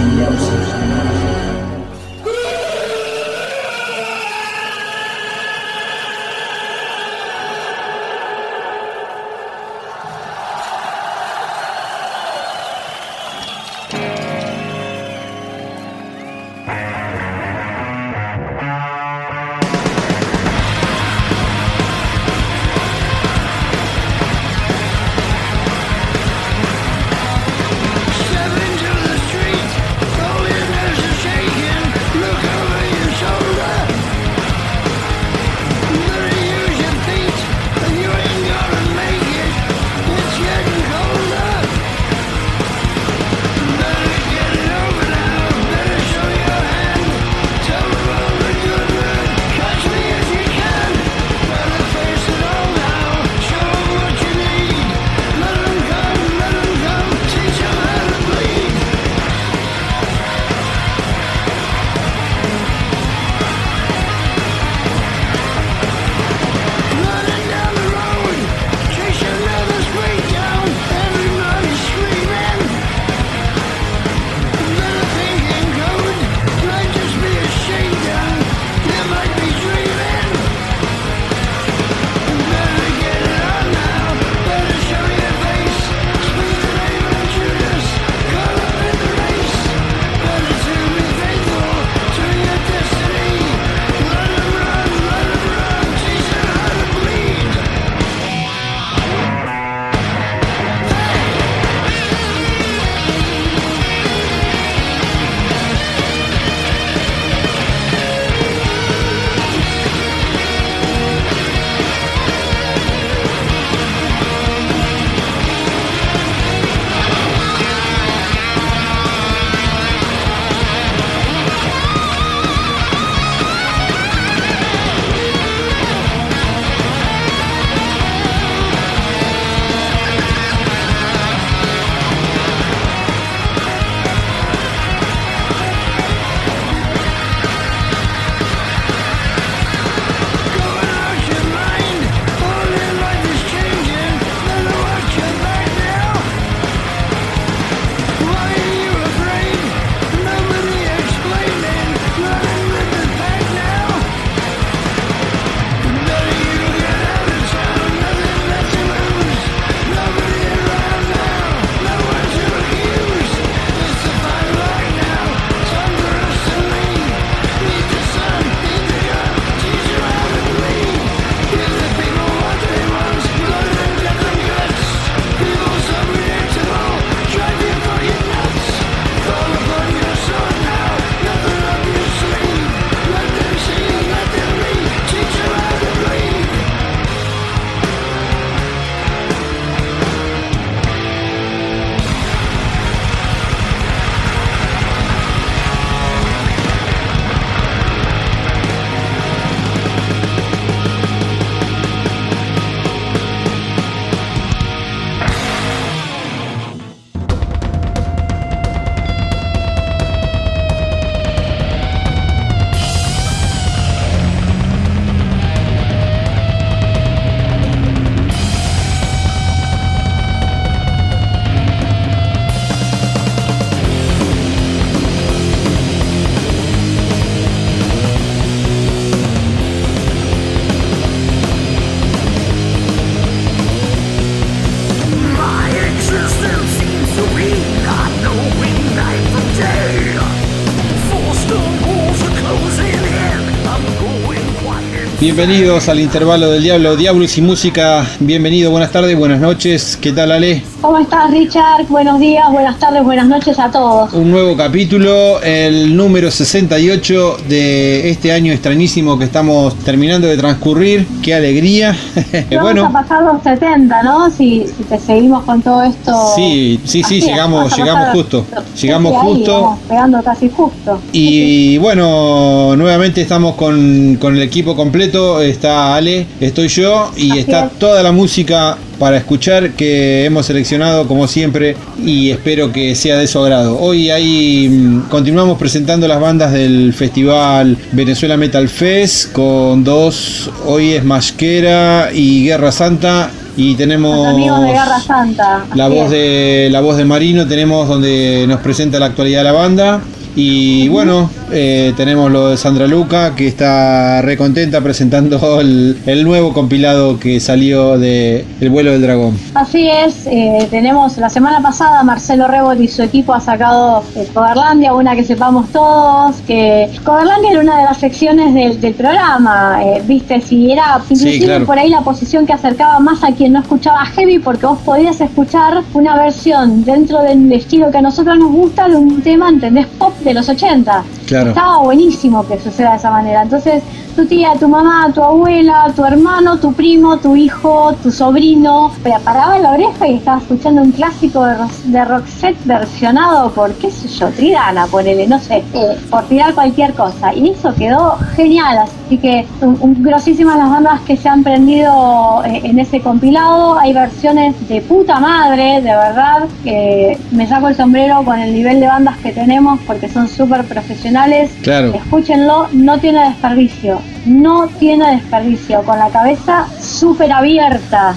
Bienvenidos al Intervalo del Diablo, Diablos y Música. Bienvenido, buenas tardes, buenas noches. ¿Qué tal, Ale? ¿Cómo estás, Richard? Buenos días, buenas tardes, buenas noches a todos. Un nuevo capítulo, el número 68 de este año extrañísimo que estamos terminando de transcurrir. ¡Qué alegría! Bueno, vamos a pasar los 70, ¿no? Si te seguimos con todo esto. Sí, llegamos justo. Llegamos ahí, justo. Vamos pegando casi justo. Y bueno, nuevamente estamos con el equipo completo. Está Ale, estoy yo y así está toda la música para escuchar que hemos seleccionado como siempre y espero que sea de su agrado. Hoy continuamos presentando las bandas del festival Venezuela Metal Fest con dos. Hoy es Masquera y Guerra Santa Y tenemos los amigos de Guerra Santa. la voz de Marino, tenemos donde nos presenta la actualidad de la banda. Y bueno, tenemos lo de Sandra Luca, que está re contenta presentando el nuevo compilado que salió de El vuelo del dragón. Así es, tenemos la semana pasada Marcelo Rebot y su equipo ha sacado Coverlandia, una que sepamos todos, que Coverlandia era una de las secciones del programa, viste, si era inclusive Sí, claro. Por ahí la posición que acercaba más a quien no escuchaba heavy, porque vos podías escuchar una versión dentro del estilo que a nosotros nos gusta de un tema, ¿entendés? Pop de los 80. Claro. Estaba buenísimo que suceda de esa manera. Entonces, tu tía, tu mamá, tu abuela, tu hermano, tu primo, tu hijo, tu sobrino, paraba la oreja y estaba escuchando un clásico de Roxette versionado por, qué sé yo, Tridana, ponele, no sé, por tirar cualquier cosa. Y eso quedó genial. Así que grosísimas las bandas que se han prendido en ese compilado. Hay versiones de puta madre, de verdad, que me saco el sombrero con el nivel de bandas que tenemos porque son súper profesionales. Claro. Escúchenlo, no tiene desperdicio. No tiene desperdicio, con la cabeza súper abierta,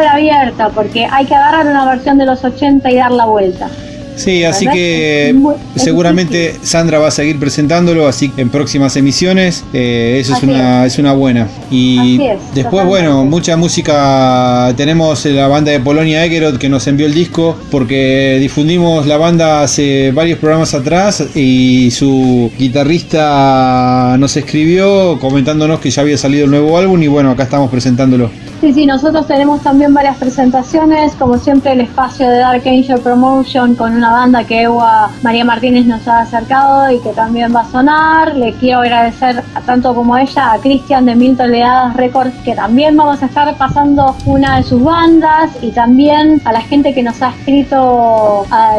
porque hay que agarrar una versión de los 80 y dar la vuelta. Sí, así que seguramente Sandra va a seguir presentándolo así en próximas emisiones. Eso es una buena. Y después, bueno, mucha música. Tenemos la banda de Polonia Egerod que nos envió el disco porque difundimos la banda hace varios programas atrás y su guitarrista nos escribió comentándonos que ya había salido el nuevo álbum y bueno, acá estamos presentándolo. Sí, nosotros tenemos también varias presentaciones, como siempre el espacio de Dark Angel Promotion con una banda que Ewa María Martínez nos ha acercado y que también va a sonar. Le quiero agradecer tanto como a ella, a Cristian de Mil Toneladas Records, que también vamos a estar pasando una de sus bandas, y también a la gente que nos ha escrito a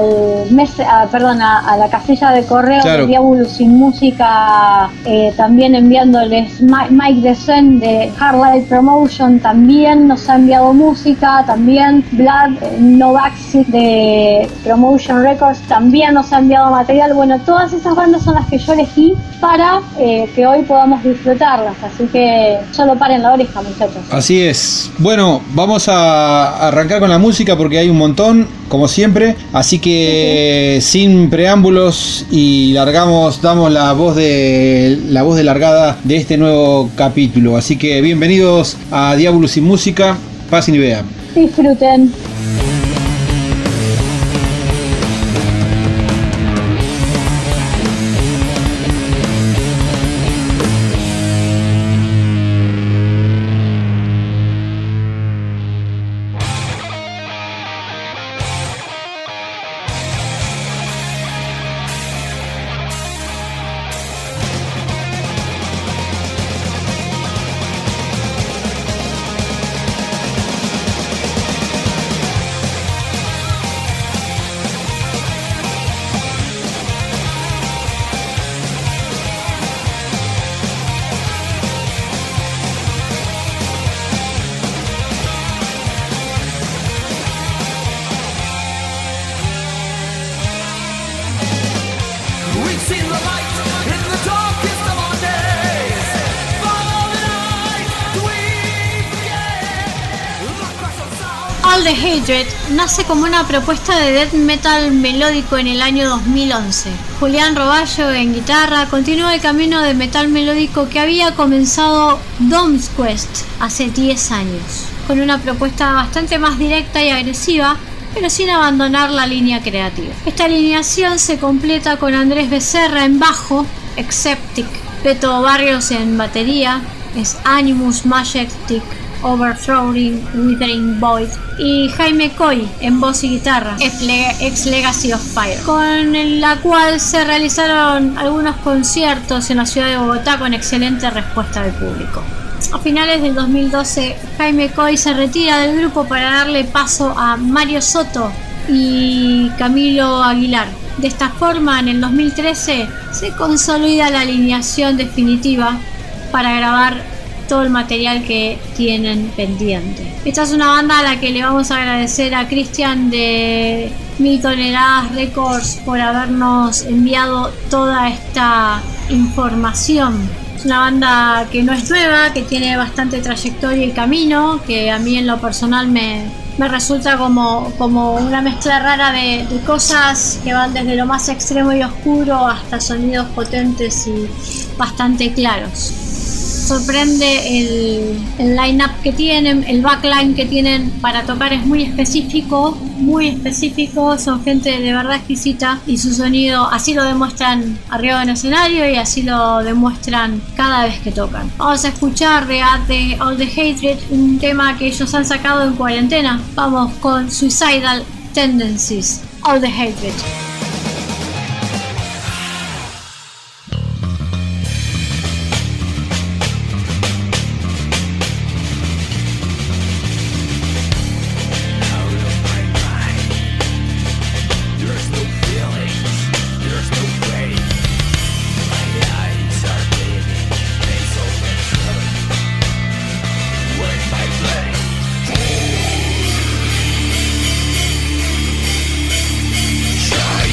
la casilla de correo, claro, de Diablo Sin Música, también enviándoles Mike Desen de Hardlight Promotion también nos ha enviado música, también Vlad Novaxic de Promotion Records también nos ha enviado material. Bueno, todas esas bandas son las que yo elegí para que hoy podamos disfrutarlas, así que solo paren la oreja, muchachos. Así es. Bueno, vamos a arrancar con la música porque hay un montón, como siempre, así que sin preámbulos y damos la voz de largada de este nuevo capítulo. Así que bienvenidos a Diablo Sin Música, pasen y vean. Disfruten. All the Hatred nace como una propuesta de death metal melódico en el año 2011. Julián Roballo en guitarra continúa el camino de metal melódico que había comenzado Dom's Quest hace 10 años, con una propuesta bastante más directa y agresiva, pero sin abandonar la línea creativa. Esta alineación se completa con Andrés Becerra en bajo, Exceptic, Beto Barrios en batería, es Animus Majestic, Overthrowing, Withering Void, y Jaime Coy en voz y guitarra, ex Legacy of Fire, con la cual se realizaron algunos conciertos en la ciudad de Bogotá con excelente respuesta del público. A finales del 2012, Jaime Coy se retira del grupo para darle paso a Mario Soto y Camilo Aguilar. De esta forma, en el 2013 se consolida la alineación definitiva para grabar todo el material que tienen pendiente. Esta es una banda a la que le vamos a agradecer a Cristian de Mil Toneladas Records por habernos enviado toda esta información Es una banda que no es nueva, que tiene bastante trayectoria y camino, que a mí en lo personal me resulta como una mezcla rara de cosas que van desde lo más extremo y oscuro hasta sonidos potentes y bastante claros. Sorprende el line-up que tienen, el backline que tienen para tocar es muy específico, son gente de verdad exquisita y su sonido así lo demuestran arriba del escenario y así lo demuestran cada vez que tocan. Vamos a escuchar de All the Hatred, un tema que ellos han sacado en cuarentena. Vamos con Suicidal Tendencies, All the Hatred. Shine.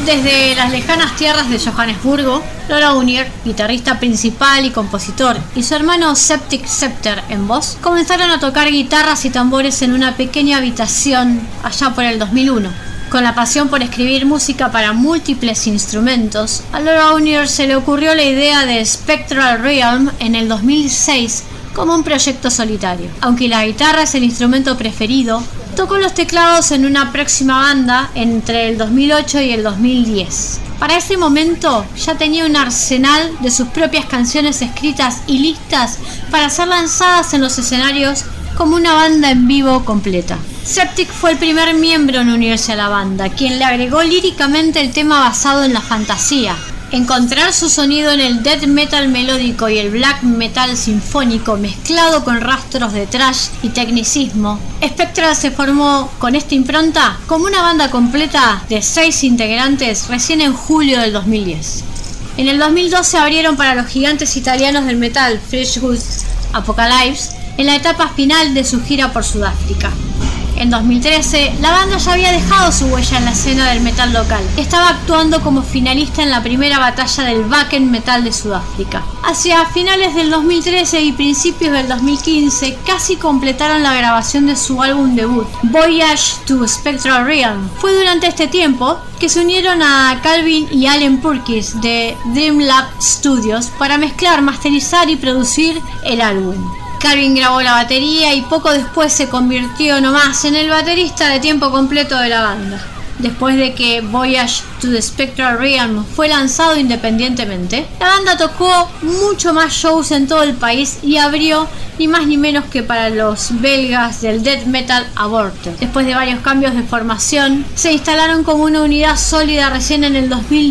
Desde las lejanas tierras de Johannesburgo, Laura Unier, guitarrista principal y compositor, y su hermano Septic Scepter en voz, comenzaron a tocar guitarras y tambores en una pequeña habitación allá por el 2001. Con la pasión por escribir música para múltiples instrumentos, a Laura Unier se le ocurrió la idea de Spectral Realm en el 2006 como un proyecto solitario. Aunque la guitarra es el instrumento preferido, tocó los teclados en una próxima banda entre el 2008 y el 2010. Para ese momento ya tenía un arsenal de sus propias canciones escritas y listas para ser lanzadas en los escenarios como una banda en vivo completa. Septic fue el primer miembro en unirse a la banda, quien le agregó líricamente el tema basado en la fantasía. Encontrar su sonido en el death metal melódico y el black metal sinfónico mezclado con rastros de thrash y tecnicismo, Spectral se formó con esta impronta como una banda completa de 6 integrantes recién en julio del 2010. En el 2012 abrieron para los gigantes italianos del metal Fleetwood Apocalypse en la etapa final de su gira por Sudáfrica. En 2013, la banda ya había dejado su huella en la escena del metal local. Estaba actuando como finalista en la primera batalla del Wacken Metal de Sudáfrica. Hacia finales del 2013 y principios del 2015, casi completaron la grabación de su álbum debut, Voyage to Spectral Realm. Fue durante este tiempo que se unieron a Calvin y Alan Purkis de Dreamlab Studios para mezclar, masterizar y producir el álbum. Calvin grabó la batería y poco después se convirtió nomás en el baterista de tiempo completo de la banda. Después de que Voyage to the Spectral Realm fue lanzado independientemente, la banda tocó mucho más shows en todo el país y abrió ni más ni menos que para los belgas del death metal Aborted. Después de varios cambios de formación, se instalaron como una unidad sólida recién en el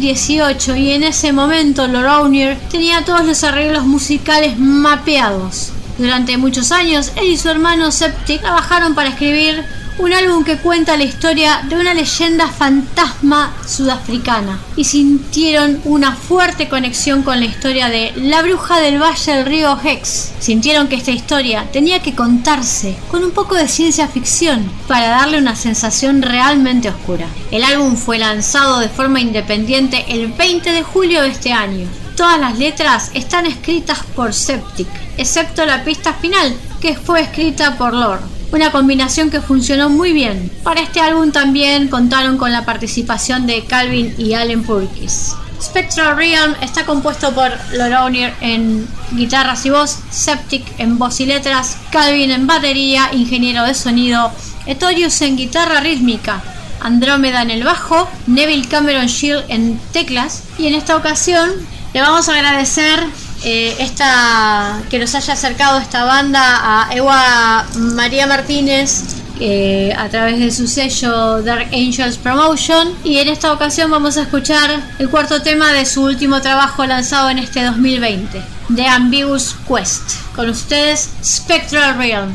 2018 y en ese momento Laura Unier tenía todos los arreglos musicales mapeados. Durante muchos años, él y su hermano Septic trabajaron para escribir un álbum que cuenta la historia de una leyenda fantasma sudafricana y sintieron una fuerte conexión con la historia de la bruja del valle del río Hex. Sintieron que esta historia tenía que contarse con un poco de ciencia ficción para darle una sensación realmente oscura. El álbum fue lanzado de forma independiente el 20 de julio de este año. Todas las letras están escritas por Septic, excepto la pista final, que fue escrita por Lord. Una combinación que funcionó muy bien. Para este álbum también contaron con la participación de Calvin y Alan Purkis. Spectral Realm está compuesto por Laura Unier en guitarras y voz, Septic en voz y letras, Calvin en batería, ingeniero de sonido, Etorius en guitarra rítmica, Andrómeda en el bajo, Neville Cameron Shield en teclas, y en esta ocasión le vamos a agradecer que nos haya acercado esta banda a Ewa María Martínez a través de su sello Dark Angels Promotion, y en esta ocasión vamos a escuchar el cuarto tema de su último trabajo lanzado en este 2020, The Ambiguous Quest. Con ustedes, Spectral Realm.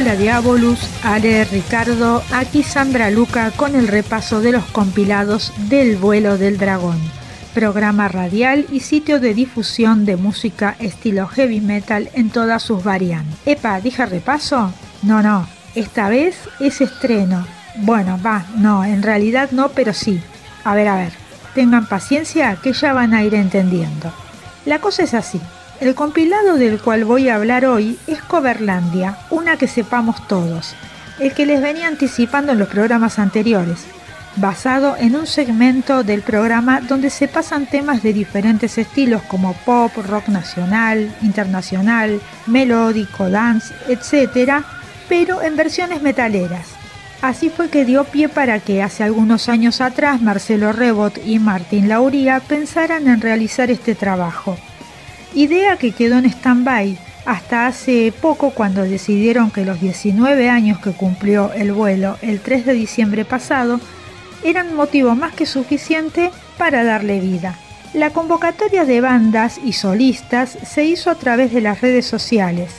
Hola Diabolus, Ale, Ricardo, aquí Sandra Luca con el repaso de los compilados del Vuelo del Dragón, programa radial y sitio de difusión de música estilo heavy metal en todas sus variantes. Epa, ¿dije repaso? No, esta vez es estreno. Bueno, no, en realidad no, pero sí. A ver, tengan paciencia que ya van a ir entendiendo. La cosa es así. El compilado del cual voy a hablar hoy es Coverlandia, una que sepamos todos, el que les venía anticipando en los programas anteriores, basado en un segmento del programa donde se pasan temas de diferentes estilos como pop, rock nacional, internacional, melódico, dance, etc., pero en versiones metaleras. Así fue que dio pie para que hace algunos años atrás Marcelo Rebot y Martín Lauría pensaran en realizar este trabajo. Idea que quedó en stand-by hasta hace poco cuando decidieron que los 19 años que cumplió el vuelo el 3 de diciembre pasado eran motivo más que suficiente para darle vida. La convocatoria de bandas y solistas se hizo a través de las redes sociales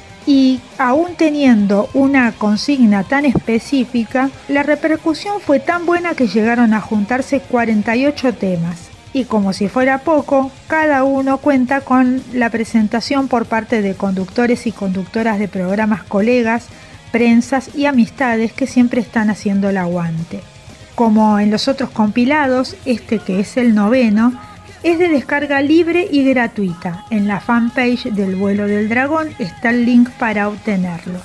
y, aún teniendo una consigna tan específica, la repercusión fue tan buena que llegaron a juntarse 48 temas. Y como si fuera poco, cada uno cuenta con la presentación por parte de conductores y conductoras de programas, colegas, prensas y amistades que siempre están haciendo el aguante. Como en los otros compilados, este que es el 9º, es de descarga libre y gratuita. En la fanpage del Vuelo del Dragón está el link para obtenerlo.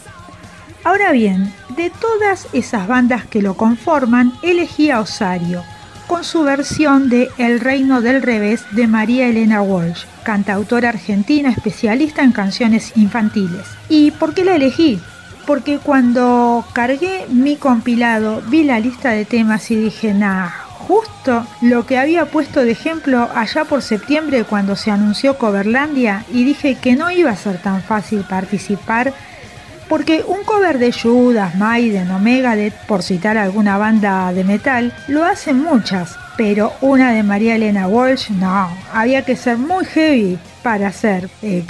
Ahora bien, de todas esas bandas que lo conforman, elegí a Osario, con su versión de El Reino del Revés de María Elena Walsh, cantautora argentina especialista en canciones infantiles. ¿Y por qué la elegí? Porque cuando cargué mi compilado vi la lista de temas y dije, justo lo que había puesto de ejemplo allá por septiembre cuando se anunció Coverlandia, y dije que no iba a ser tan fácil participar, porque un cover de Judas, Maiden o Megadeth, por citar alguna banda de metal, lo hacen muchas, pero una de María Elena Walsh, no, había que ser muy heavy para hacer,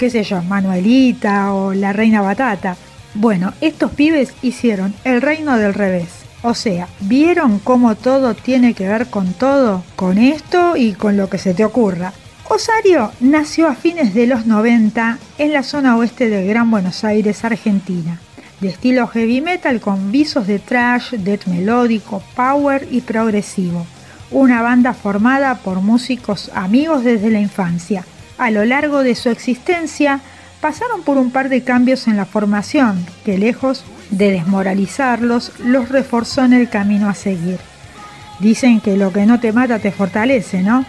Manuelita o La Reina Batata. Bueno, estos pibes hicieron El Reino del Revés, o sea, ¿vieron cómo todo tiene que ver con todo? Con esto y con lo que se te ocurra. Osario nació a fines de los 90 en la zona oeste del Gran Buenos Aires, Argentina, de estilo heavy metal con visos de thrash, death melódico, power y progresivo. Una banda formada por músicos amigos desde la infancia. A lo largo de su existencia pasaron por un par de cambios en la formación que, lejos de desmoralizarlos, los reforzó en el camino a seguir. Dicen que lo que no te mata te fortalece, ¿no?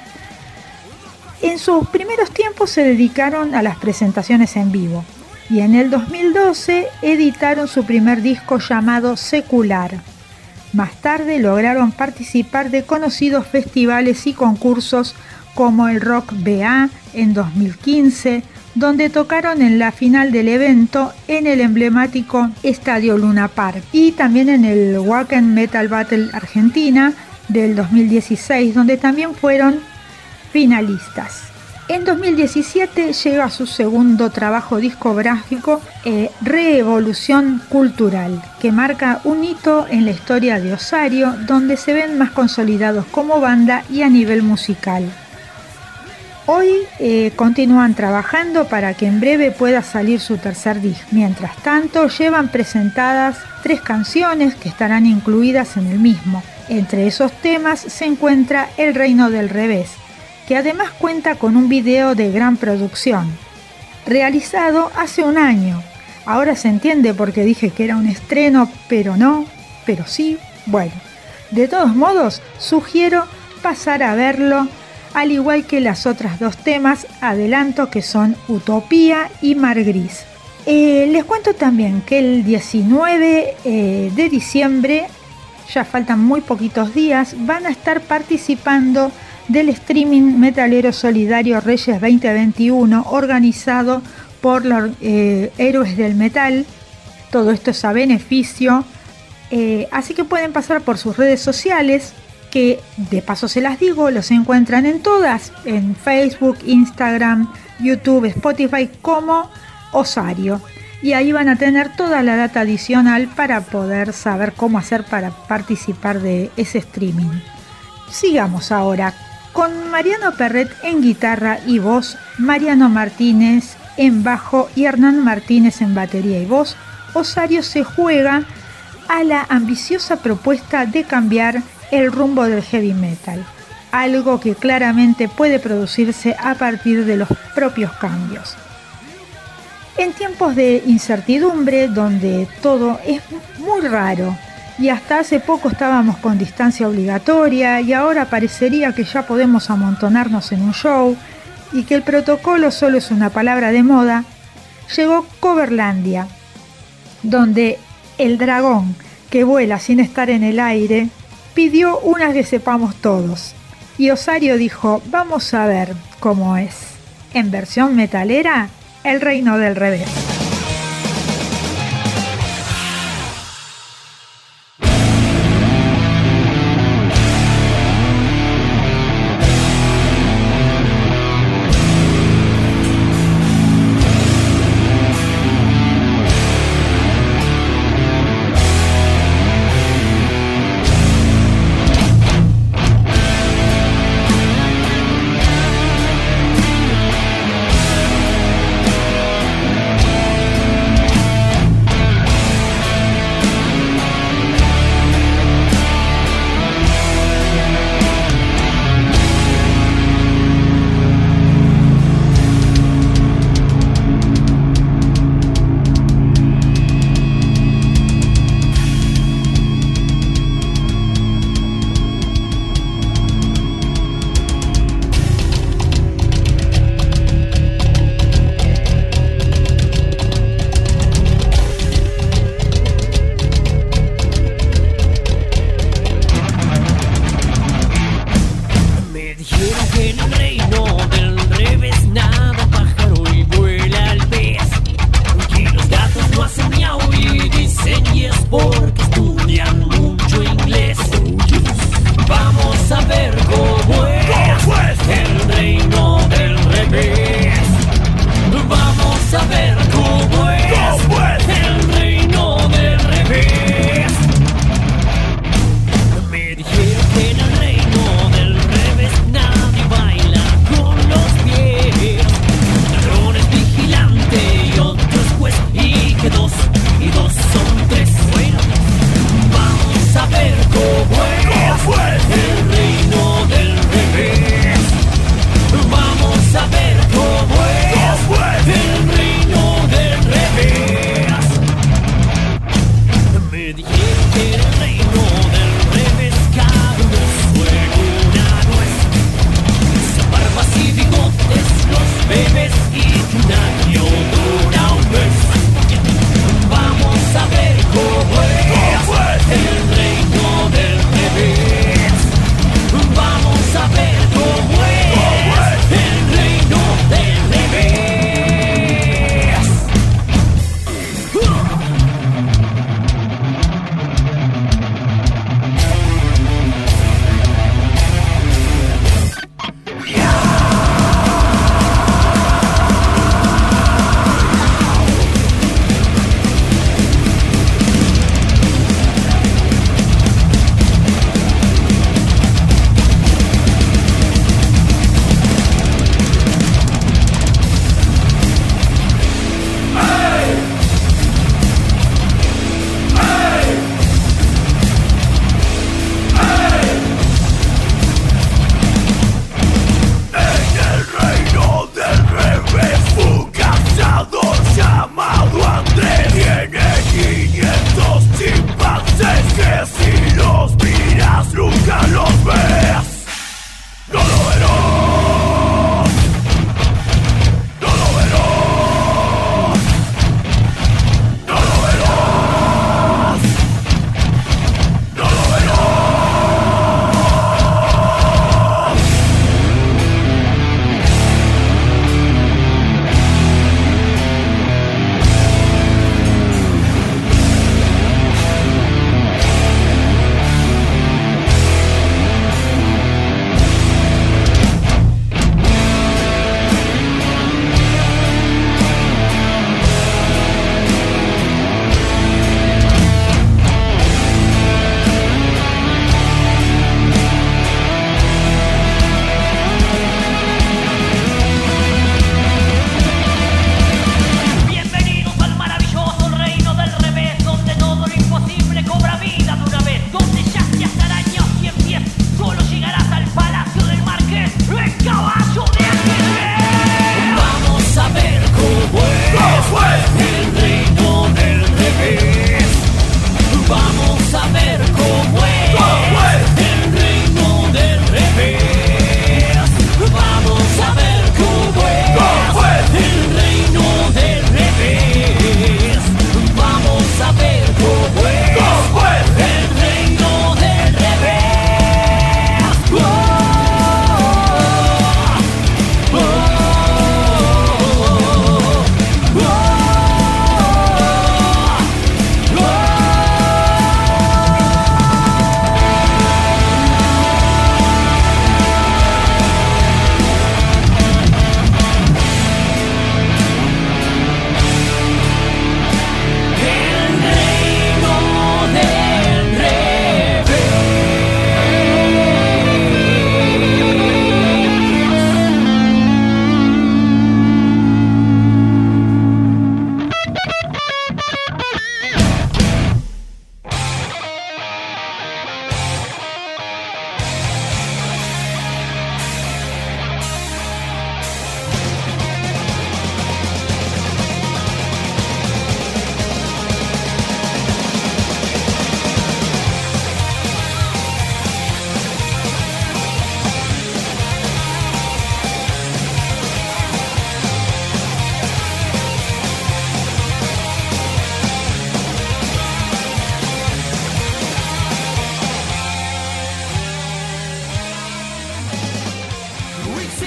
En sus primeros tiempos se dedicaron a las presentaciones en vivo y en el 2012 editaron su primer disco llamado Secular. Más tarde lograron participar de conocidos festivales y concursos como el Rock BA en 2015, donde tocaron en la final del evento en el emblemático Estadio Luna Park, y también en el Wacken Metal Battle Argentina del 2016, donde también fueron finalistas. En 2017 llega su segundo trabajo discográfico, Reevolución Cultural, que marca un hito en la historia de Osario, donde se ven más consolidados como banda y a nivel musical. Hoy continúan trabajando para que en breve pueda salir su tercer disco. Mientras tanto, llevan presentadas 3 canciones que estarán incluidas en el mismo. Entre esos temas se encuentra El Reino del Revés, que además cuenta con un video de gran producción, realizado hace un año. Ahora se entiende por qué dije que era un estreno, pero no, pero sí. Bueno, de todos modos, sugiero pasar a verlo, al igual que las otras 2 temas, adelanto, que son Utopía y Mar Gris. Les cuento también que el 19 de diciembre, ya faltan muy poquitos días, van a estar participando del streaming metalero solidario Reyes 2021, organizado por los Héroes del Metal. Todo esto es a beneficio, así que pueden pasar por sus redes sociales, que de paso se las digo, los encuentran en todas, en Facebook, Instagram, YouTube, Spotify, como Osario. y ahí van a tener toda la data adicional para poder saber cómo hacer para participar de ese streaming. Sigamos ahora con Mariano Perret en guitarra y voz, Mariano Martínez en bajo y Hernán Martínez en batería y voz. Osario se juega a la ambiciosa propuesta de cambiar el rumbo del heavy metal, algo que claramente puede producirse a partir de los propios cambios. En tiempos de incertidumbre, donde todo es muy raro, y hasta hace poco estábamos con distancia obligatoria y ahora parecería que ya podemos amontonarnos en un show y que el protocolo solo es una palabra de moda, llegó Coverlandia, donde el dragón que vuela sin estar en el aire pidió una que sepamos todos. Y Osario dijo, vamos a ver cómo es. En versión metalera, El Reino del Revés.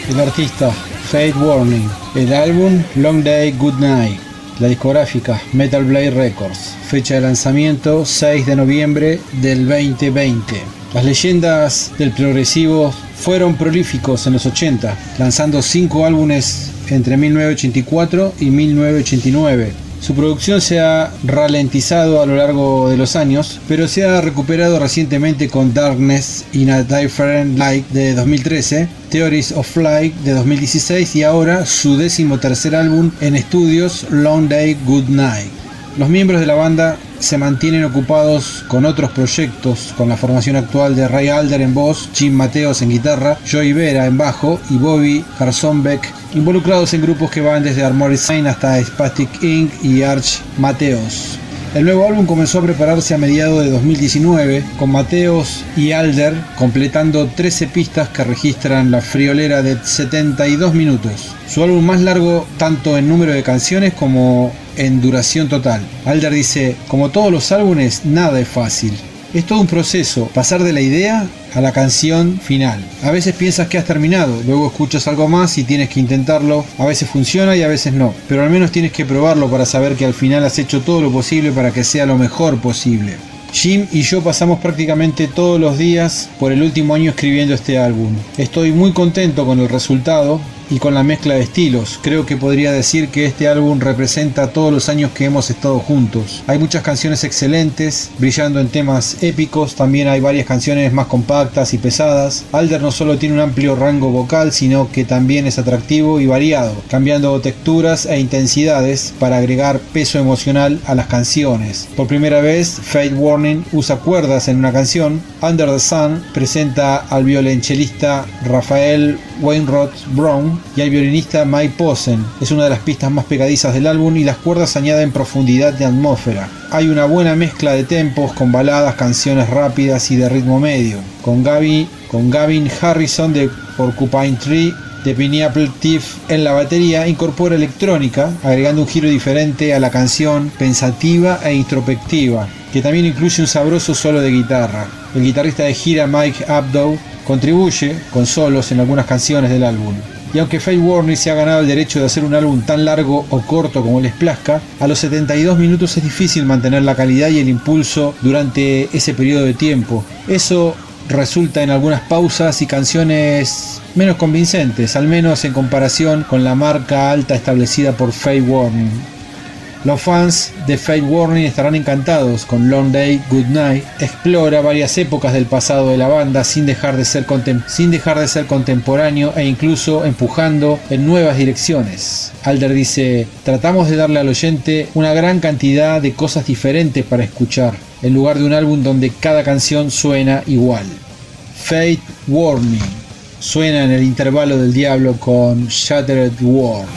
El artista Fate Warning. El álbum Long Day Good Night. La discográfica Metal Blade Records. Fecha de lanzamiento 6 de noviembre del 2020. Las leyendas del progresivo fueron prolíficos en los 80, lanzando 5 álbumes entre 1984 y 1989. Su producción se ha ralentizado a lo largo de los años, pero se ha recuperado recientemente con Darkness in a Different Light de 2013, Theories of Flight de 2016 y ahora su 13º álbum en estudios, Long Day Good Night. Los miembros de la banda se mantienen ocupados con otros proyectos, con la formación actual de Ray Alder en voz, Jim Mateos en guitarra, Joey Vera en bajo y Bobby Garzonbeck, involucrados en grupos que van desde Armored Saint hasta Spastic Inc. y Arch Mateos. El nuevo álbum comenzó a prepararse a mediados de 2019, con Mateos y Alder completando 13 pistas que registran la friolera de 72 minutos. Su álbum más largo tanto en número de canciones como en duración total. Alder dice: como todos los álbumes, nada es fácil. Es todo un proceso, pasar de la idea a la canción final. A veces piensas que has terminado, luego escuchas algo más y tienes que intentarlo. A veces funciona y a veces no, pero al menos tienes que probarlo para saber que al final has hecho todo lo posible para que sea lo mejor posible. Jim y yo pasamos prácticamente todos los días por el último año escribiendo este álbum. Estoy muy contento con el resultado y con la mezcla de estilos. Creo que podría decir que este álbum representa todos los años que hemos estado juntos. Hay muchas canciones excelentes, brillando en temas épicos, también hay varias canciones más compactas y pesadas. Alder no solo tiene un amplio rango vocal, sino que también es atractivo y variado, cambiando texturas e intensidades para agregar peso emocional a las canciones. Por primera vez, Fate Warning usa cuerdas en una canción. Under the Sun presenta al violonchelista Rafael Wainwright Brown y al violinista Mike Posen. Es una de las pistas más pegadizas del álbum y las cuerdas añaden profundidad de atmósfera. Hay una buena mezcla de tempos con baladas, canciones rápidas y de ritmo medio. Con Gavin Harrison de Porcupine Tree de Pineapple Thief en la batería, incorpora electrónica, agregando un giro diferente a la canción, pensativa e introspectiva, que también incluye un sabroso solo de guitarra. El guitarrista de gira Mike Abdo contribuye con solos en algunas canciones del álbum. Y aunque Fate Warning se ha ganado el derecho de hacer un álbum tan largo o corto como les plazca, a los 72 minutos es difícil mantener la calidad y el impulso durante ese periodo de tiempo. Eso resulta en algunas pausas y canciones menos convincentes, al menos en comparación con la marca alta establecida por Fate Warning. Los fans de Fate Warning estarán encantados con Long Day Good Night. Explora varias épocas del pasado de la banda sin dejar de ser contemporáneo e incluso empujando en nuevas direcciones. Alder dice: tratamos de darle al oyente una gran cantidad de cosas diferentes para escuchar, en lugar de un álbum donde cada canción suena igual. Fate Warning suena en el intervalo del diablo con Shattered World.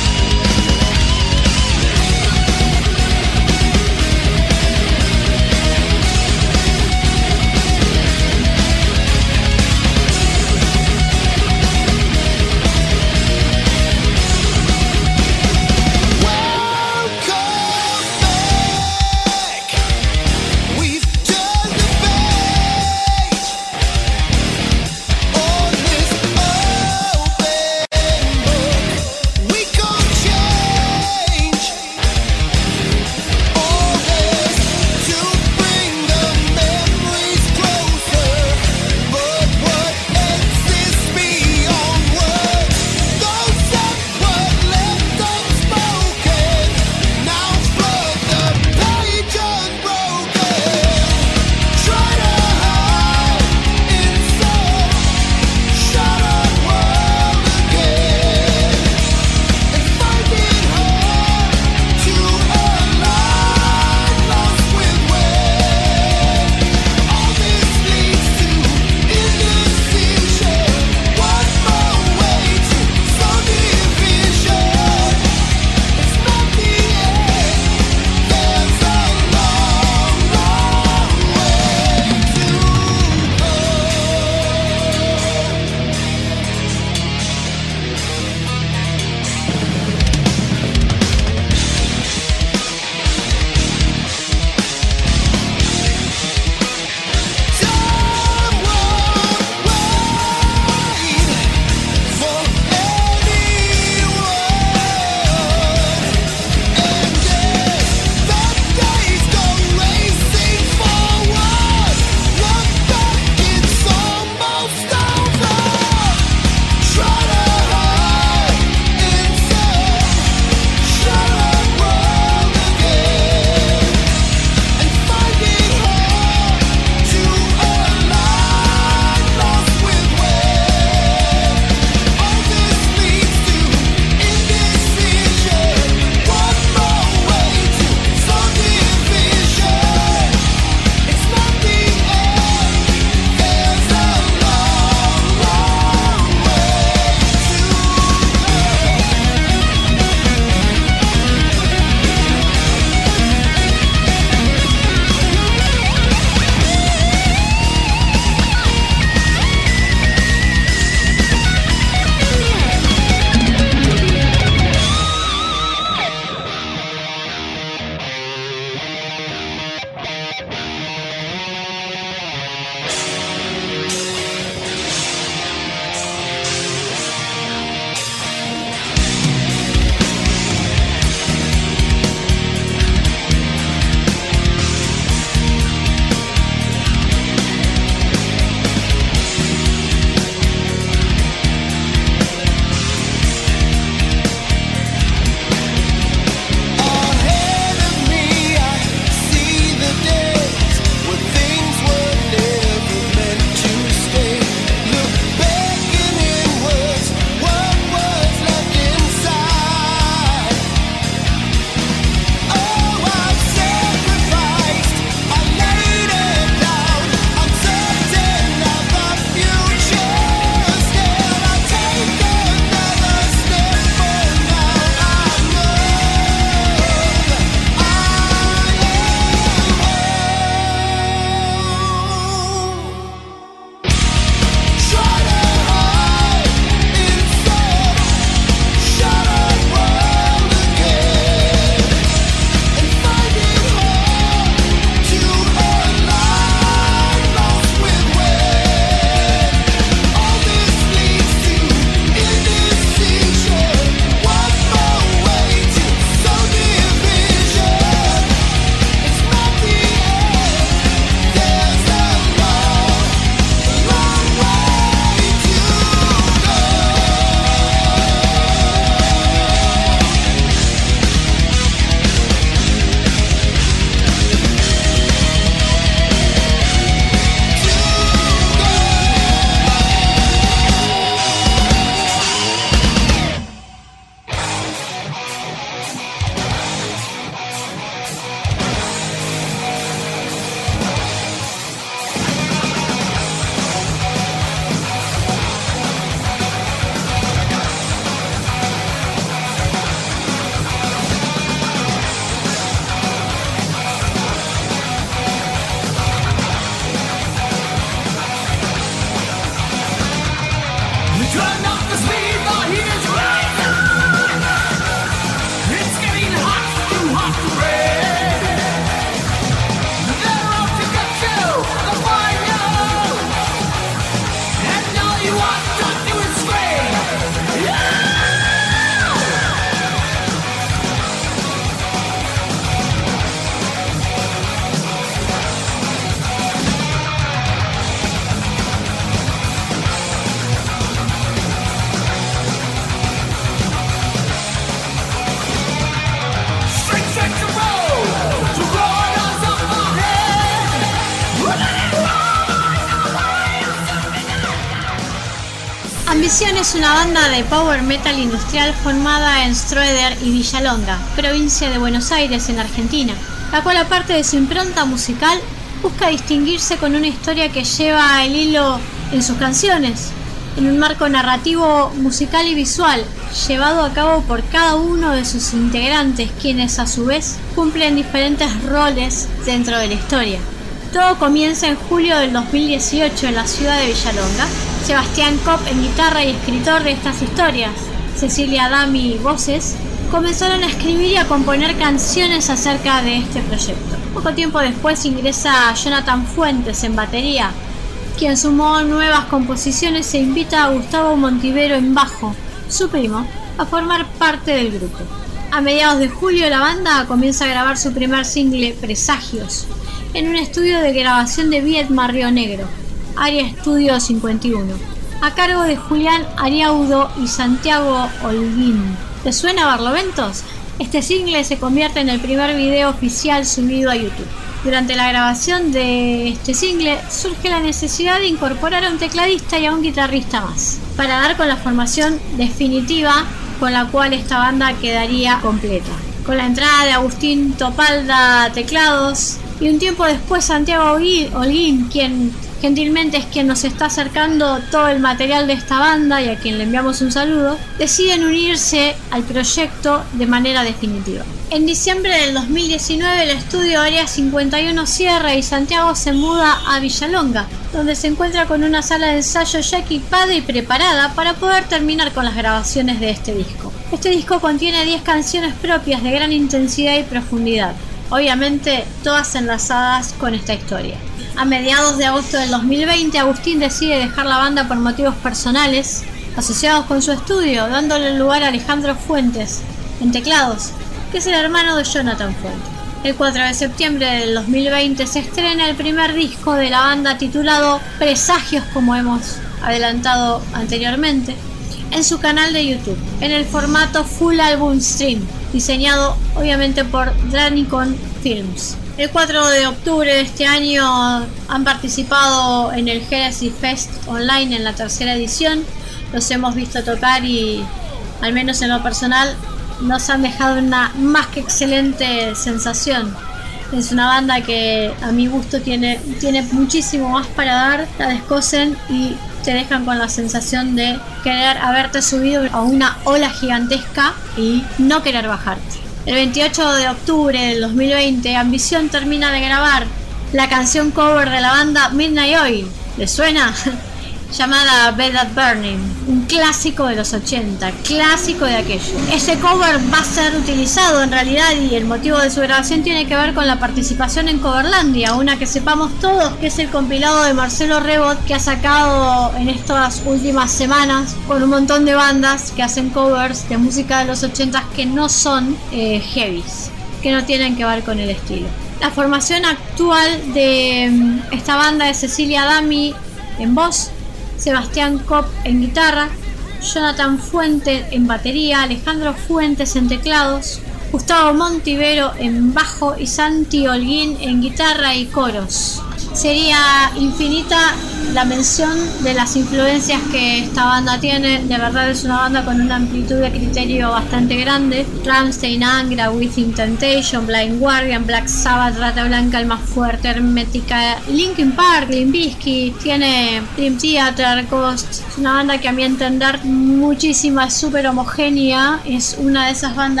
Ambición es una banda de power metal industrial formada en Schroeder y Villalonga, provincia de Buenos Aires, en Argentina, la cual, aparte de su impronta musical, busca distinguirse con una historia que lleva el hilo en sus canciones, en un marco narrativo, musical y visual, llevado a cabo por cada uno de sus integrantes, quienes a su vez cumplen diferentes roles dentro de la historia. Todo comienza en julio del 2018 en la ciudad de Villalonga. Sebastián Kopp en guitarra y escritor de estas historias, Cecilia Adami voces, comenzaron a escribir y a componer canciones acerca de este proyecto. Poco tiempo después ingresa Jonathan Fuentes en batería, quien sumó nuevas composiciones e invita a Gustavo Montivero en bajo, su primo, a formar parte del grupo. A mediados de julio la banda comienza a grabar su primer single, Presagios, en un estudio de grabación de Viedma, Río Negro, Área Estudio 51, a cargo de Julián Ariaudo y Santiago Holguín. ¿Te suena Barloventos? Este single se convierte en el primer video oficial subido a YouTube. Durante la grabación de este single surge la necesidad de incorporar a un tecladista y a un guitarrista más, para dar con la formación definitiva con la cual esta banda quedaría completa. Con la entrada de Agustín Topalda teclados, y un tiempo después Santiago Holguín, quien gentilmente es quien nos está acercando todo el material de esta banda y a quien le enviamos un saludo, deciden unirse al proyecto de manera definitiva. En diciembre del 2019 el estudio Área 51 cierra y Santiago se muda a Villalonga, donde se encuentra con una sala de ensayo ya equipada y preparada para poder terminar con las grabaciones de este disco. Este disco contiene 10 canciones propias de gran intensidad y profundidad, obviamente todas enlazadas con esta historia. A mediados de agosto del 2020, Agustín decide dejar la banda por motivos personales asociados con su estudio, dándole lugar a Alejandro Fuentes en teclados, que es el hermano de Jonathan Fuentes. El 4 de septiembre del 2020 se estrena el primer disco de la banda titulado Presagios, como hemos adelantado anteriormente, en su canal de YouTube, en el formato Full Album Stream, diseñado obviamente por Dranicon Films. El 4 de octubre de este año han participado en el Genesis Fest Online en la tercera edición. Los hemos visto tocar y, al menos en lo personal, nos han dejado una más que excelente sensación. Es una banda que a mi gusto tiene muchísimo más para dar, la descosen y te dejan con la sensación de querer haberte subido a una ola gigantesca y no querer bajarte. El 28 de octubre del 2020, Ambición termina de grabar la canción cover de la banda Midnight Oil. ¿Les suena? Llamada Bed at Burning, un clásico de los 80, clásico de aquello. Ese cover va a ser utilizado en realidad y el motivo de su grabación tiene que ver con la participación en Coverlandia, una que sepamos todos que es el compilado de Marcelo Rebot que ha sacado en estas últimas semanas con un montón de bandas que hacen covers de música de los 80 que no son heavies, que no tienen que ver con el estilo. La formación actual de esta banda es Cecilia Adami en voz, Sebastián Kopp en guitarra, Jonathan Fuentes en batería, Alejandro Fuentes en teclados, Gustavo Montivero en bajo y Santi Holguín en guitarra y coros. Sería infinita la mención de las influencias que esta banda tiene. De verdad es una banda con una amplitud de criterio bastante grande. Rammstein, Angra, Within Temptation, Blind Guardian, Black Sabbath, Rata Blanca, El Más Fuerte, Hermética, Linkin Park, Limp Bizkit, tiene Dream Theater, Ghost. Es una banda que a mi entender muchísima, es súper homogénea. Es una de esas bandas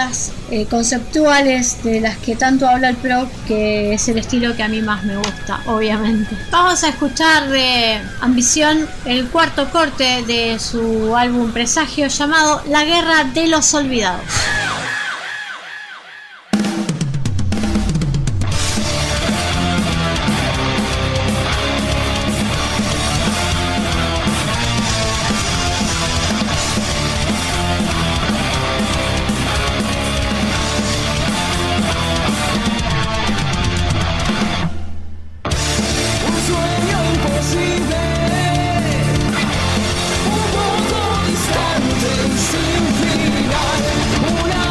conceptuales de las que tanto habla el prog, que es el estilo que a mí más me gusta, obviamente. Vamos a escuchar de Ambición el cuarto corte de su álbum Presagio llamado La Guerra de los Olvidados. Sin final, una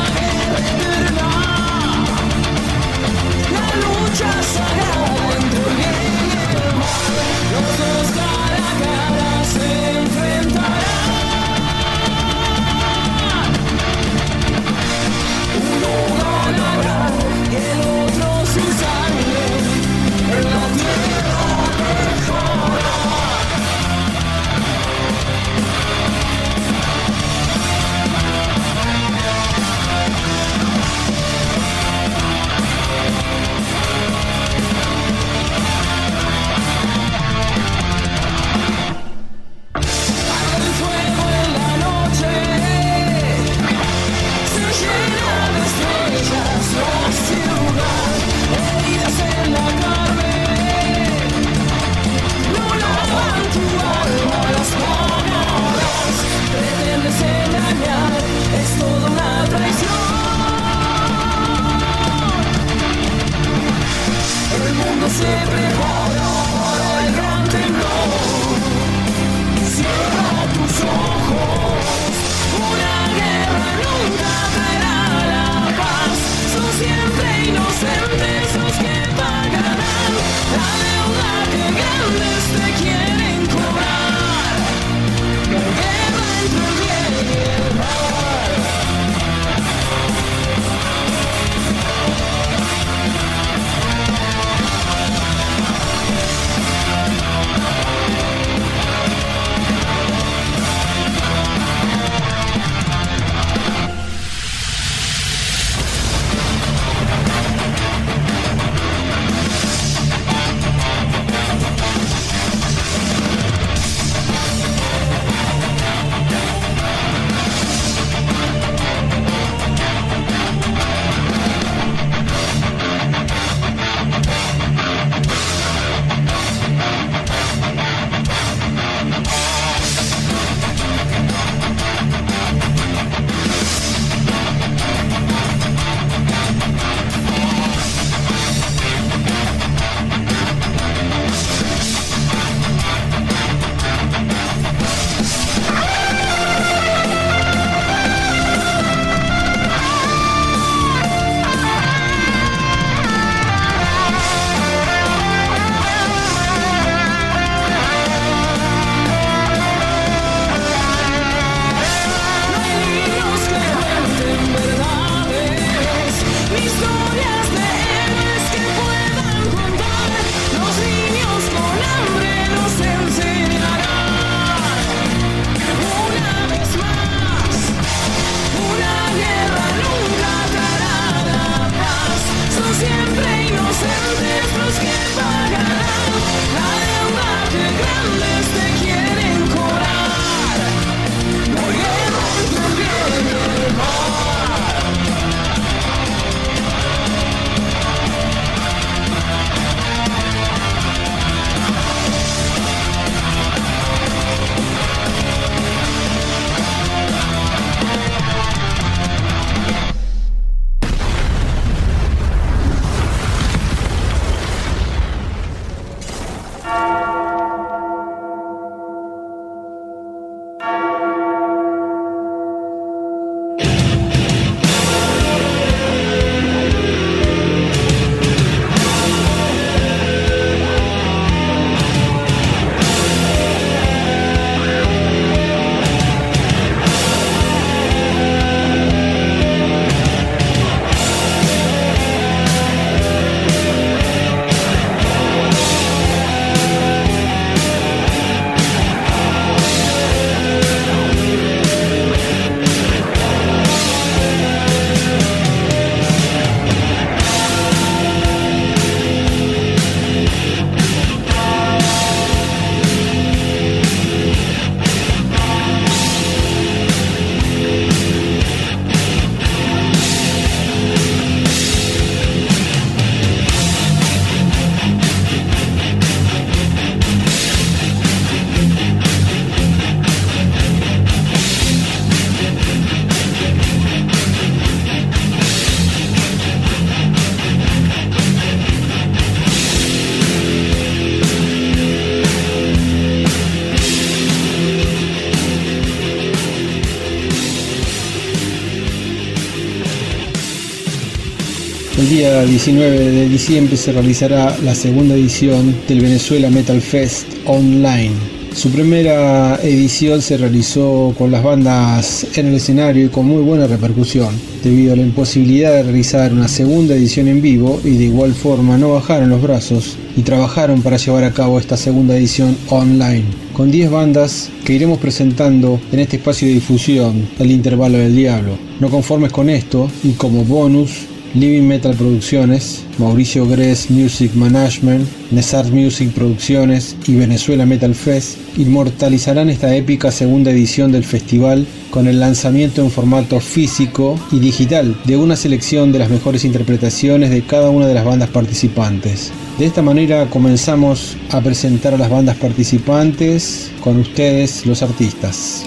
día 19 de diciembre se realizará la segunda edición del Venezuela Metal Fest Online. Su primera edición se realizó con las bandas en el escenario y con muy buena repercusión. Debido a la imposibilidad de realizar una segunda edición en vivo, y de igual forma no bajaron los brazos y trabajaron para llevar a cabo esta segunda edición online, con 10 bandas que iremos presentando en este espacio de difusión, El Intervalo del Diablo. No conformes con esto, y como bonus, Living Metal Producciones, Mauricio Gress Music Management, Nesart Music Producciones y Venezuela Metal Fest inmortalizarán esta épica segunda edición del festival con el lanzamiento en formato físico y digital de una selección de las mejores interpretaciones de cada una de las bandas participantes. De esta manera comenzamos a presentar a las bandas participantes, con ustedes los artistas.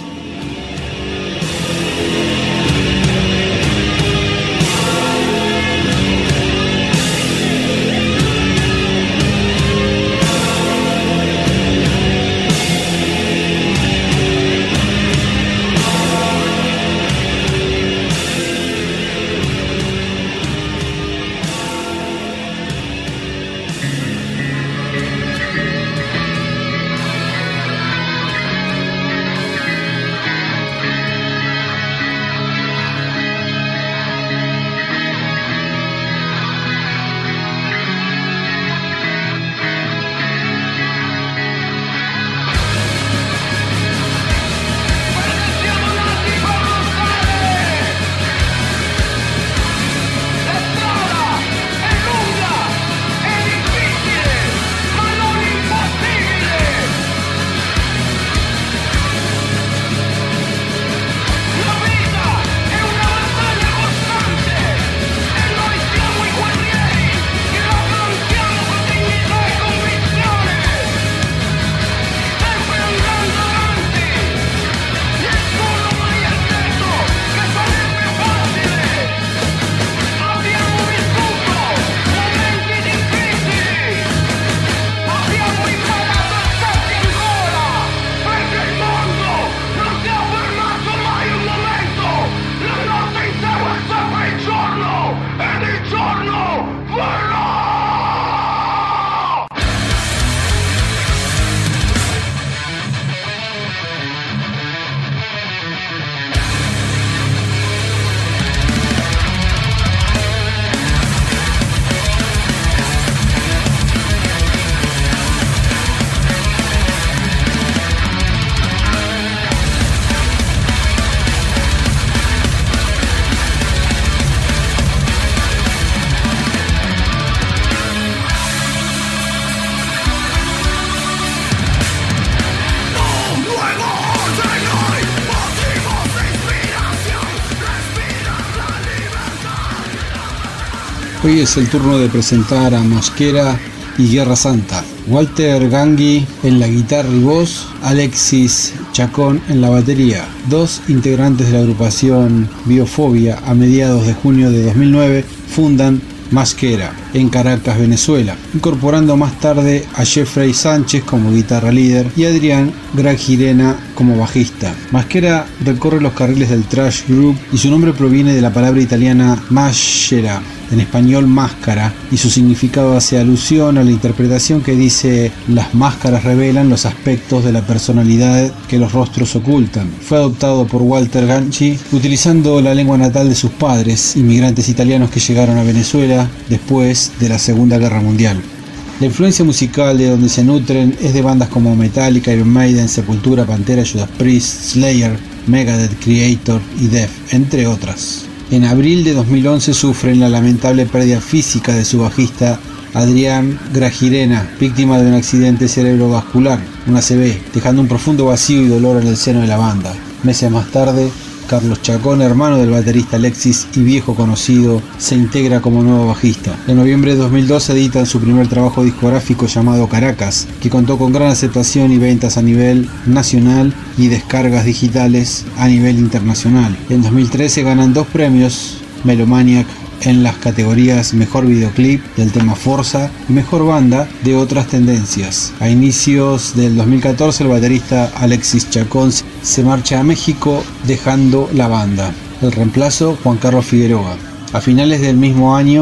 Hoy es el turno de presentar a Masquera y Guerra Santa. Walter Gangui en la guitarra y voz, Alexis Chacón en la batería. Dos integrantes de la agrupación Biofobia a mediados de junio de 2009 fundan Masquera en Caracas, Venezuela, incorporando más tarde a Jeffrey Sánchez como guitarra líder y Adrián Gragirena como bajista. Masquera recorre los carriles del thrash group y su nombre proviene de la palabra italiana maschera, en español máscara, y su significado hace alusión a la interpretación que dice: las máscaras revelan los aspectos de la personalidad que los rostros ocultan. Fue adoptado por Walter Gangui utilizando la lengua natal de sus padres, inmigrantes italianos que llegaron a Venezuela después de la Segunda Guerra Mundial. La influencia musical de donde se nutren es de bandas como Metallica, Iron Maiden, Sepultura, Pantera, Judas Priest, Slayer, Megadeth, Creator y Death, entre otras. En abril de 2011 sufren la lamentable pérdida física de su bajista Adrián Gragirena, víctima de un accidente cerebrovascular, un ACV, dejando un profundo vacío y dolor en el seno de la banda. Meses más tarde, Carlos Chacón, hermano del baterista Alexis y viejo conocido, se integra como nuevo bajista. En noviembre de 2012 editan su primer trabajo discográfico llamado Caracas, que contó con gran aceptación y ventas a nivel nacional y descargas digitales a nivel internacional. En 2013 ganan 2 premios Melomaniac en las categorías Mejor Videoclip del tema Forza y Mejor Banda de Otras Tendencias. A inicios del 2014 el baterista Alexis Chacón se marcha a México dejando la banda. El reemplazo, Juan Carlos Figueroa. A finales del mismo año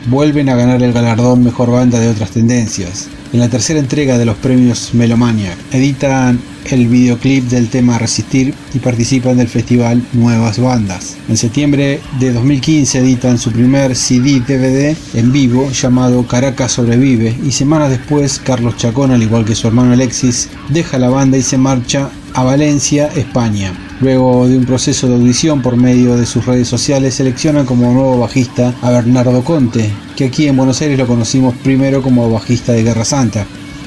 vuelven a ganar el galardón Mejor Banda de Otras Tendencias. En la tercera entrega de los premios Melomaniac, editan el videoclip del tema Resistir y participan del festival Nuevas Bandas. En septiembre de 2015 editan su primer CD-DVD en vivo llamado Caracas Sobrevive, y semanas después Carlos Chacón, al igual que su hermano Alexis, deja la banda y se marcha a Valencia, España. Luego de un proceso de audición por medio de sus redes sociales, seleccionan como nuevo bajista a Bernardo Conte, que aquí en Buenos Aires lo conocimos primero como bajista de Guerra Santa.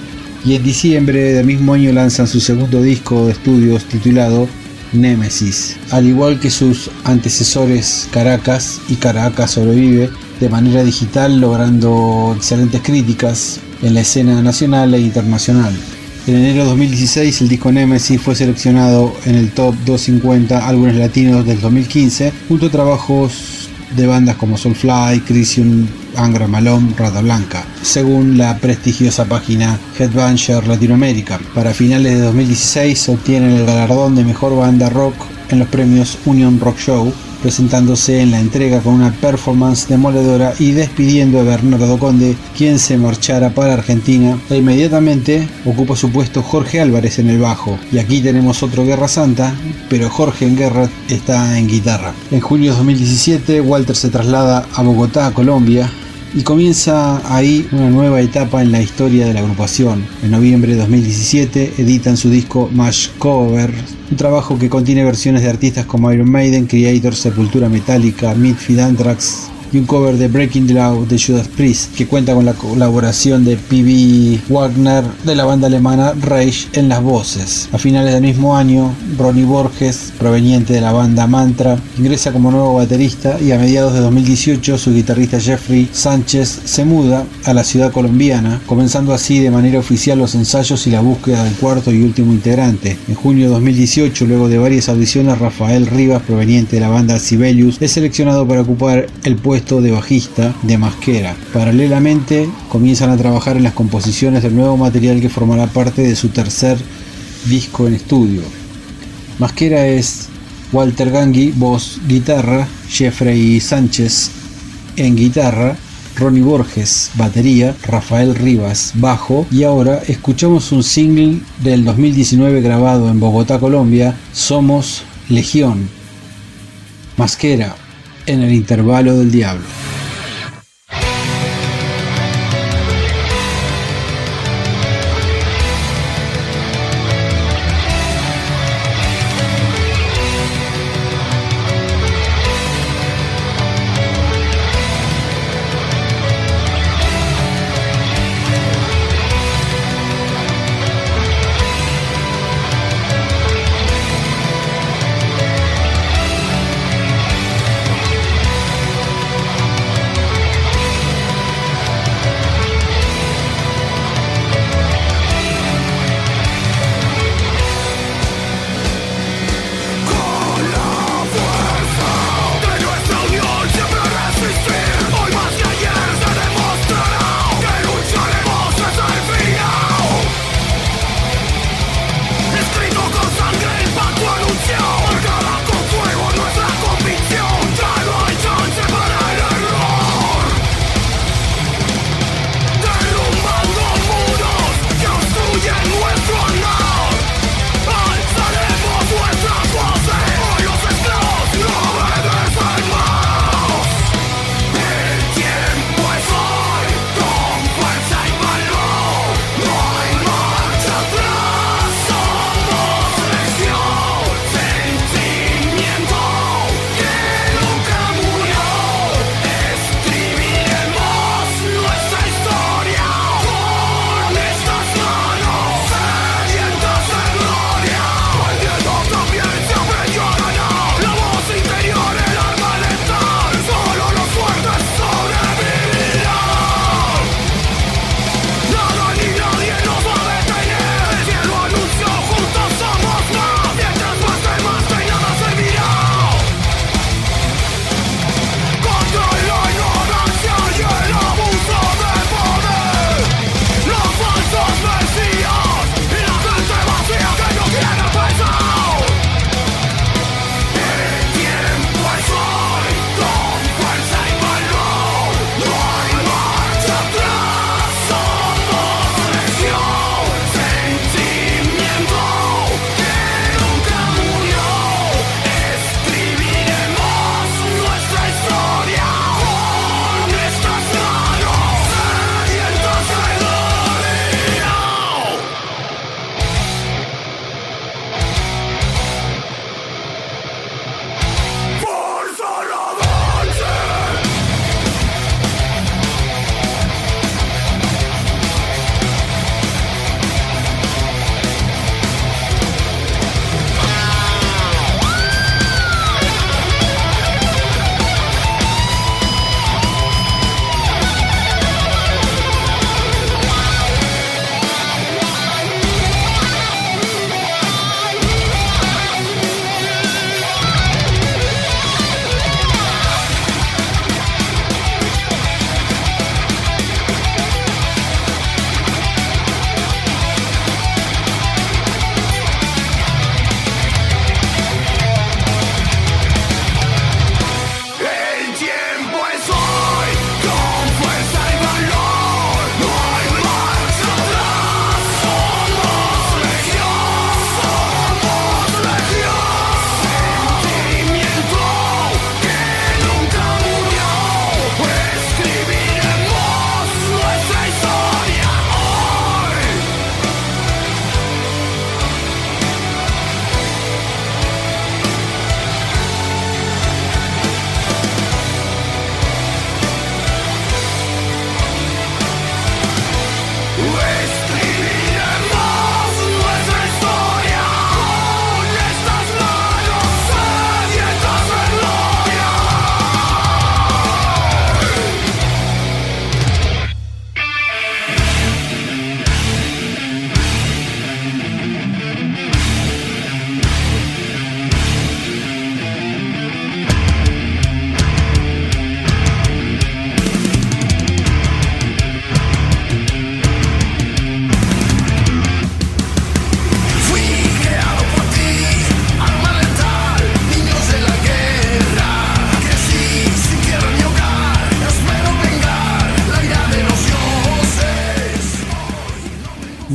Y en diciembre del mismo año lanzan su segundo disco de estudios titulado Némesis. Al igual que sus antecesores Caracas y Caracas Sobrevive, de manera digital, logrando excelentes críticas en la escena nacional e internacional. En enero de 2016 el disco Némesis fue seleccionado en el Top 250 álbumes latinos del 2015, junto a trabajos de bandas como Soulfly, Crisium, Angra Malone, Rata Blanca, según la prestigiosa página Headbanger Latinoamérica. Para finales de 2016 obtienen el galardón de Mejor Banda Rock en los premios Union Rock Show, presentándose en la entrega con una performance demoledora y despidiendo a Bernardo Conte, quien se marchara para Argentina, e inmediatamente ocupa su puesto Jorge Álvarez en el bajo. Y aquí tenemos otro Guerra Santa, pero Jorge en guerra está en guitarra. En junio de 2017 Walter se traslada a Bogotá, Colombia, y comienza ahí una nueva etapa en la historia de la agrupación. En noviembre de 2017 editan su disco Mash Cover, un trabajo que contiene versiones de artistas como Iron Maiden, Creator, Sepultura, Metallica, Midfield, Anthrax y un cover de Breaking the Law de Judas Priest, que cuenta con la colaboración de P.B. Wagner de la banda alemana Rage en las voces. A finales del mismo año, Ronnie Borges, proveniente de la banda Mantra, ingresa como nuevo baterista, y a mediados de 2018 su guitarrista Jeffrey Sánchez se muda a la ciudad colombiana, comenzando así de manera oficial los ensayos y la búsqueda del cuarto y último integrante. En junio de 2018, luego de varias audiciones, Rafael Rivas, proveniente de la banda Sibelius, es seleccionado para ocupar el puesto de bajista de Masquera. Paralelamente comienzan a trabajar en las composiciones del nuevo material que formará parte de su tercer disco en estudio. Masquera es Walter Gangui, voz, guitarra, Jeffrey Sánchez en guitarra, Ronnie Borges, batería, Rafael Rivas, bajo, y ahora escuchamos un single del 2019 grabado en Bogotá, Colombia, Somos Legión. Masquera, en el intervalo del diablo.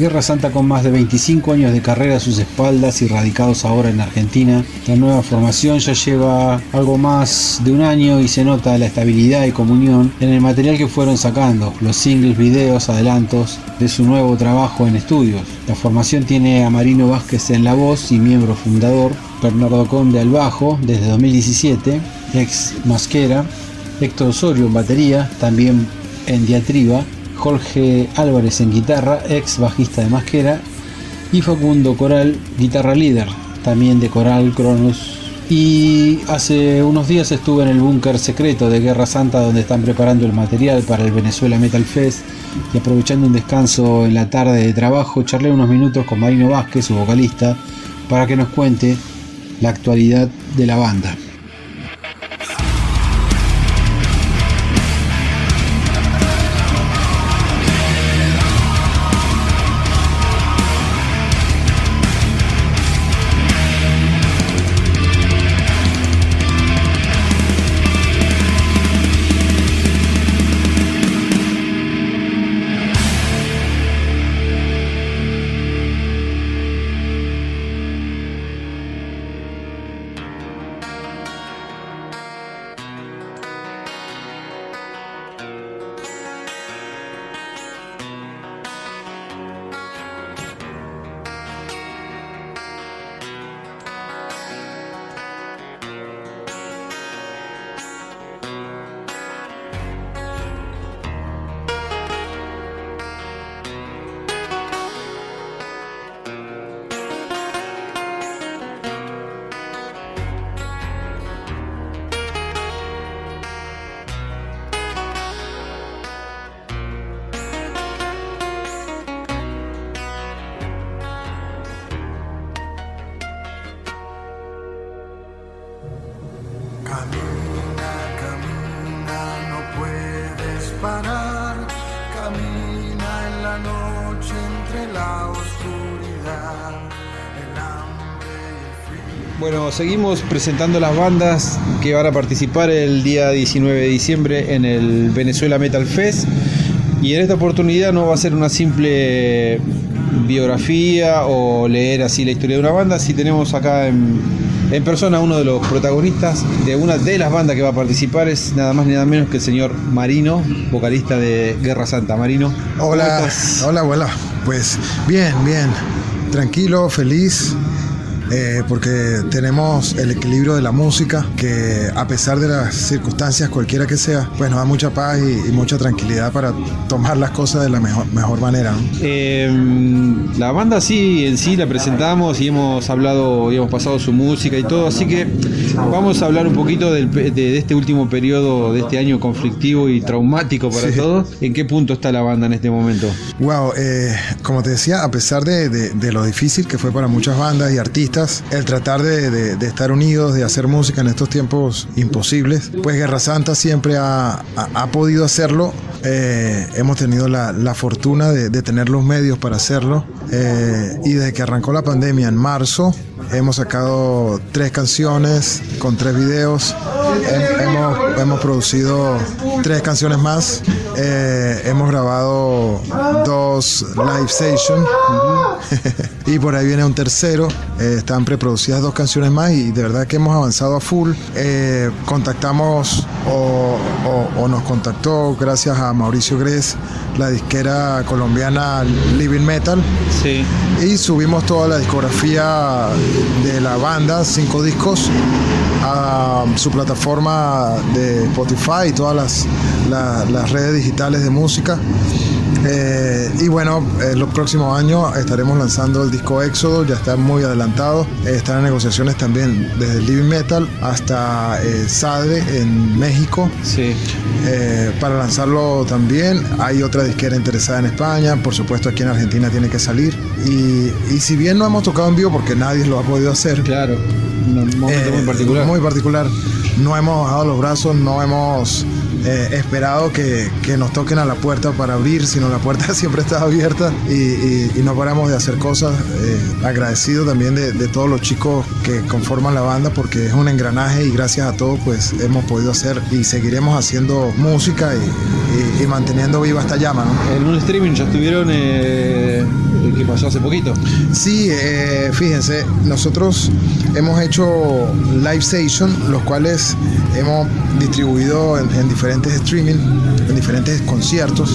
Guerra Santa, con más de 25 años de carrera a sus espaldas y radicados ahora en Argentina. La nueva formación ya lleva algo más de un año y se nota la estabilidad y comunión en el material que fueron sacando, los singles, videos, adelantos de su nuevo trabajo en estudios. La formación tiene a Marino Vázquez en la voz y miembro fundador, Bernardo Conde al bajo desde 2017, ex Masquera, Héctor Osorio en batería, también en Diatriba, Jorge Álvarez en guitarra, ex bajista de Masquera, y Facundo Coral, guitarra líder, también de Coral, Cronos. Y hace unos días estuve en el búnker secreto de Guerra Santa, donde están preparando el material para el Venezuela Metal Fest, y aprovechando un descanso en la tarde de trabajo, charlé unos minutos con Marino Vázquez, su vocalista, para que nos cuente la actualidad de la banda. Bueno, seguimos presentando las bandas que van a participar el día 19 de diciembre en el Venezuela Metal Fest, y en esta oportunidad no va a ser una simple biografía o leer así la historia de una banda. Si tenemos acá en persona uno de los protagonistas de una de las bandas que va a participar, es nada más ni nada menos que el señor Marino, vocalista de Guerra Santa. Marino, hola, hola, pues bien, tranquilo, feliz. Porque tenemos el equilibrio de la música, que a pesar de las circunstancias cualquiera que sea, pues nos da mucha paz y mucha tranquilidad para tomar las cosas de la mejor manera, ¿no? La banda sí, en sí la presentamos y hemos hablado y hemos pasado su música y todo, así que vamos a hablar un poquito de este último periodo de este año conflictivo y traumático para todos. ¿En qué punto está la banda en este momento? Wow, como te decía, a pesar de lo difícil que fue para muchas bandas y artistas, el tratar de estar unidos, de hacer música en estos tiempos imposibles, pues Guerra Santa siempre ha podido hacerlo. Hemos tenido la fortuna de tener los medios para hacerlo, y desde que arrancó la pandemia en marzo hemos sacado 3 canciones con 3 videos. Hemos producido 3 canciones más. Hemos grabado 2 live sessions y por ahí viene un tercero. Están preproducidas 2 canciones más y de verdad que hemos avanzado a full. Contactamos o nos contactó, gracias a Mauricio Gres, la disquera colombiana Living Metal. Sí. Y subimos toda la discografía de la banda, 5 discos, a su plataforma de Spotify y todas las redes digitales de música. Y bueno, los próximos años estaremos lanzando el disco Éxodo, ya está muy adelantado. Están en negociaciones también desde Living Metal hasta Sadre en México. Sí. Para lanzarlo también. Hay otra disquera interesada en España, por supuesto aquí en Argentina tiene que salir. Y si bien no hemos tocado en vivo porque nadie lo ha podido hacer. Claro, un momento muy particular. Muy particular. No hemos bajado los brazos, no hemos esperado que nos toquen a la puerta para abrir, sino la puerta siempre está abierta y no paramos de hacer cosas. Agradecido también de todos los chicos que conforman la banda, porque es un engranaje y gracias a todos pues hemos podido hacer y seguiremos haciendo música y manteniendo viva esta llama, ¿no? En un streaming ya estuvieron, que pasó hace poquito. Sí, fíjense, nosotros hemos hecho live session, los cuales hemos distribuido en diferentes streaming, en diferentes conciertos.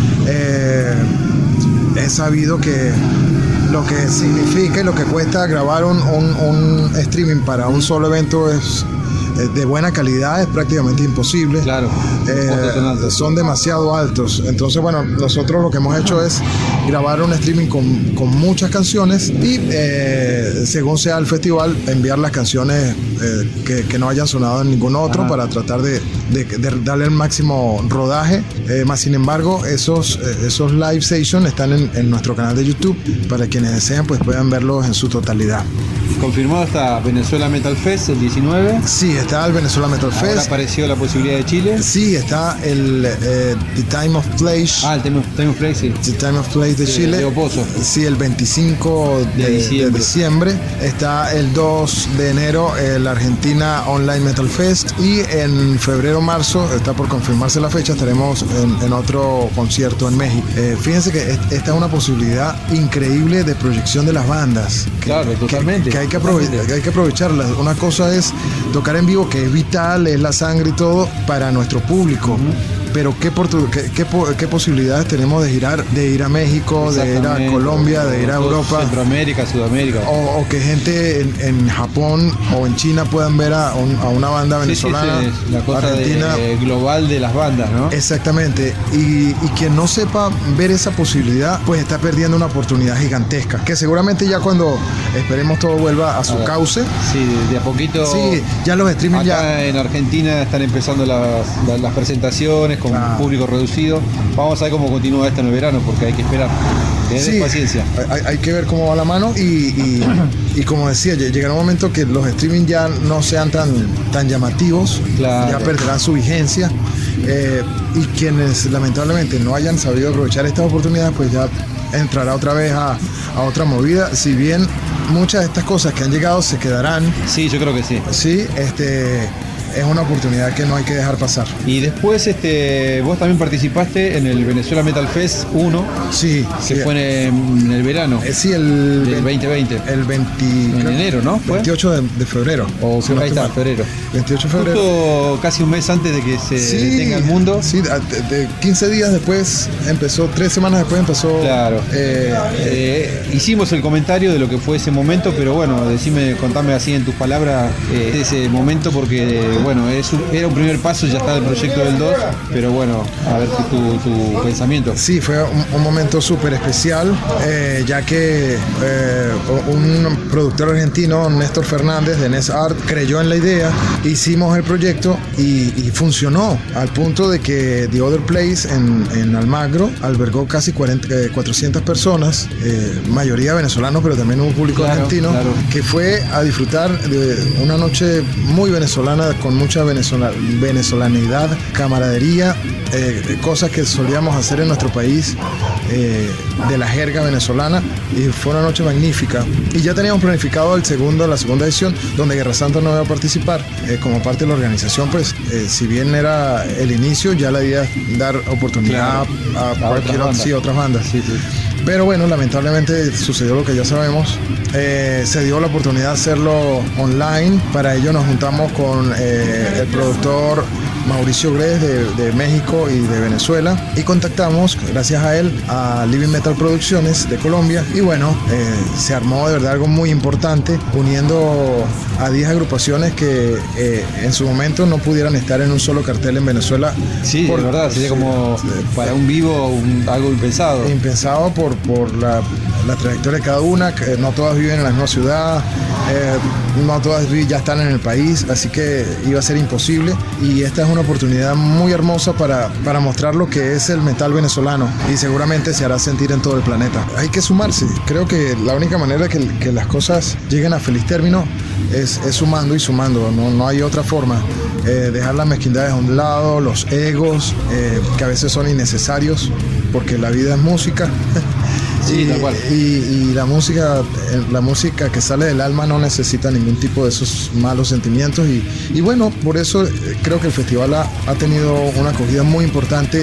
He sabido que lo que significa y lo que cuesta grabar un streaming para un solo evento es de buena calidad, es prácticamente imposible. Claro. Son demasiado altos. Entonces, bueno, nosotros lo que hemos hecho es grabar un streaming con muchas canciones y según sea el festival, enviar las canciones que no hayan sonado en ningún otro. Ajá. Para tratar de darle el máximo rodaje. Más sin embargo, esos live sessions están en nuestro canal de YouTube. Para quienes deseen, pues puedan verlos en su totalidad. ¿Confirmado está Venezuela Metal Fest el 19? Sí, está el Venezuela Metal Fest. ¿Ahora apareció la posibilidad de Chile? Sí, está el The Time of Place. El Time of Place, sí. The Time of Place de Chile. Leo Pozo. Sí, el 25 de diciembre. Está el 2 de enero el Argentina Online Metal Fest. Y en febrero-marzo, está por confirmarse la fecha, estaremos en otro concierto en México. Fíjense que esta es una posibilidad increíble de proyección de las bandas. Claro, totalmente. Que hay que aprovecharla. Una cosa es tocar en vivo, que es vital, es la sangre y todo para nuestro público. Pero ¿qué posibilidades tenemos de ir a México, de ir a Colombia, de ir a Europa, Centroamérica, Sudamérica, o que gente en Japón o en China puedan ver a una banda venezolana, sí, la cosa argentina, global de las bandas, ¿no? Exactamente. Y quien no sepa ver esa posibilidad, pues está perdiendo una oportunidad gigantesca, que seguramente ya cuando esperemos todo vuelva a su cauce. Sí, de a poquito. Sí, ya los streaming acá en Argentina están empezando las presentaciones con público reducido. Vamos a ver cómo continúa esto en el verano, porque hay que esperar. Tener paciencia. Hay que ver cómo va la mano y como decía, llegará un momento que los streaming ya no sean tan llamativos. Claro. Ya perderán su vigencia. Y quienes lamentablemente no hayan sabido aprovechar estas oportunidades, pues ya entrará otra vez a otra movida. Si bien muchas de estas cosas que han llegado se quedarán. Sí, yo creo que sí. Sí, es una oportunidad que no hay que dejar pasar. Y después vos también participaste en el Venezuela Metal Fest 1. Sí. Que fue en el verano. Sí, del 2020. En enero, ¿no? ¿Fue? 28 de febrero. O si no, ahí está, febrero. 28 de febrero. Justo casi un mes antes de que se detenga el mundo. Sí, de 15 días después empezó, 3 semanas después empezó. Claro. Hicimos el comentario de lo que fue ese momento, pero bueno, contame así en tus palabras ese momento, porque bueno, era un primer paso, ya está el proyecto del 2, pero bueno, a ver tu pensamiento. Sí, fue un momento súper especial, ya que un productor argentino, Néstor Fernández de Nes Art, creyó en la idea, hicimos el proyecto y funcionó, al punto de que The Other Place en Almagro albergó casi 400 personas, mayoría venezolanos, pero también un público argentino, que fue a disfrutar de una noche muy venezolana, con mucha venezolanidad, camaradería, cosas que solíamos hacer en nuestro país, de la jerga venezolana, y fue una noche magnífica. Y ya teníamos planificado la segunda edición, donde Guerra Santa no iba a participar como parte de la organización. Pues si bien era el inicio, ya la idea es dar oportunidad a otras bandas. Sí. Pero bueno, lamentablemente sucedió lo que ya sabemos. Se dio la oportunidad de hacerlo online. Para ello nos juntamos con el productor Mauricio Gres de México y de Venezuela, y contactamos, gracias a él, a Living Metal Producciones de Colombia, y bueno, se armó de verdad algo muy importante, uniendo a 10 agrupaciones que en su momento no pudieran estar en un solo cartel en Venezuela. Sí, de verdad, sería como para un vivo algo impensado. Impensado por la trayectoria de cada una, que no todas viven en la misma ciudad, no todas ya están en el país, así que iba a ser imposible, y esta es una oportunidad muy hermosa para mostrar lo que es el metal venezolano, y seguramente se hará sentir en todo el planeta. Hay que sumarse. Creo que la única manera que las cosas lleguen a feliz término es sumando y sumando, no hay otra forma. Dejar las mezquindades a un lado, los egos, que a veces son innecesarios, porque la vida es música. Sí, tal cual. Y la música que sale del alma no necesita ningún tipo de esos malos sentimientos, y bueno, por eso creo que el festival ha tenido una acogida muy importante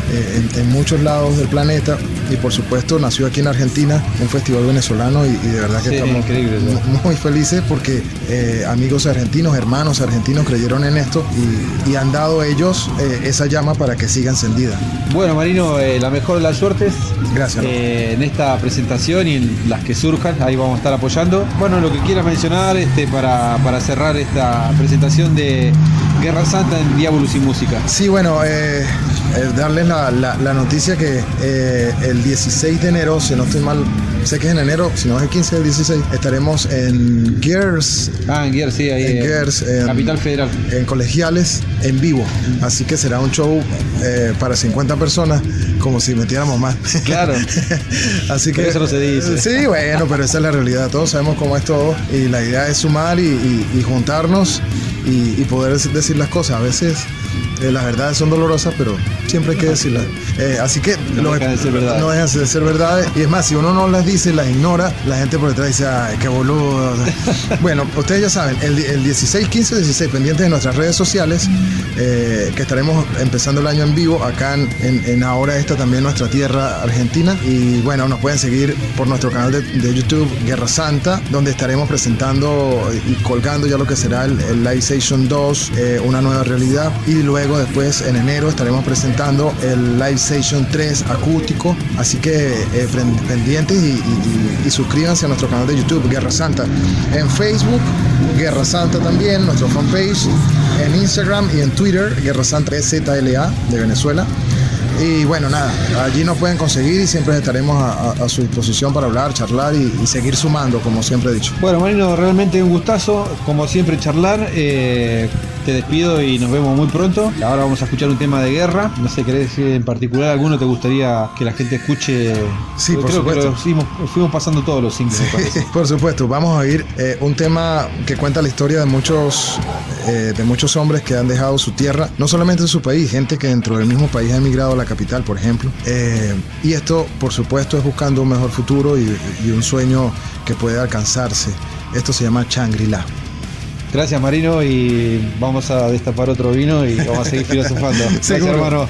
en muchos lados del planeta, y por supuesto nació aquí en Argentina, un festival venezolano, y de verdad que estamos muy felices porque amigos argentinos, hermanos argentinos creyeron en esto y han dado ellos esa llama para que siga encendida. Bueno, Marino, la mejor de las suertes. Gracias. En esta presentación y en las que surjan, ahí vamos a estar apoyando. Bueno, lo que quieras mencionar para cerrar esta presentación de Guerra Santa en Diabolus y Música. Sí, bueno, darles la noticia que el 16 de enero, si no estoy mal, sé que es en enero, si no es el 15 del 16, estaremos en Gears. En Gears, sí, ahí en Gears, Capital Federal. En Colegiales, en vivo. Así que será un show para 50 personas, como si metiéramos más. Claro. Así que pero eso no se dice. Sí, bueno, pero esa es la realidad. Todos sabemos cómo es todo, y la idea es sumar y juntarnos y poder decir las cosas. A veces las verdades son dolorosas, pero siempre hay que decirlas. Así que no dejan de ser verdades. No dejan de ser verdades. Y es más, si uno no las dice, las ignora, la gente por detrás dice, ay, qué boludo. Bueno, ustedes ya saben, el 16, 15, 16, pendientes de nuestras redes sociales, que estaremos empezando el año en vivo acá en Ahora Esta, también nuestra tierra argentina. Y bueno, nos pueden seguir por nuestro canal de YouTube Guerra Santa, donde estaremos presentando y colgando ya lo que será el Live Station 2, una nueva realidad. Y luego después en enero estaremos presentando el Live Station 3 acústico. Así que pendientes y suscríbanse a nuestro canal de YouTube Guerra Santa. En Facebook Guerra Santa también, nuestro fanpage. En Instagram y en Twitter Guerra Santa ZLA de Venezuela. Y bueno, nada, allí nos pueden conseguir y siempre estaremos a su disposición para hablar, charlar y seguir sumando, como siempre he dicho. Bueno, Marino, realmente un gustazo, como siempre, charlar. Te despido y nos vemos muy pronto. Ahora vamos a escuchar un tema de guerra. No sé, ¿querés decir en particular alguno te gustaría que la gente escuche? Sí, por creo supuesto. Que fuimos pasando todos los singles, me parece. Por supuesto, vamos a oír un tema que cuenta la historia de muchos hombres que han dejado su tierra, no solamente su país, gente que dentro del mismo país ha emigrado a la capital, por ejemplo. Y esto, por supuesto, es buscando un mejor futuro y un sueño que puede alcanzarse. Esto se llama Shangri-La. Gracias, Marino, y vamos a destapar otro vino y vamos a seguir filosofando. Gracias, hermano.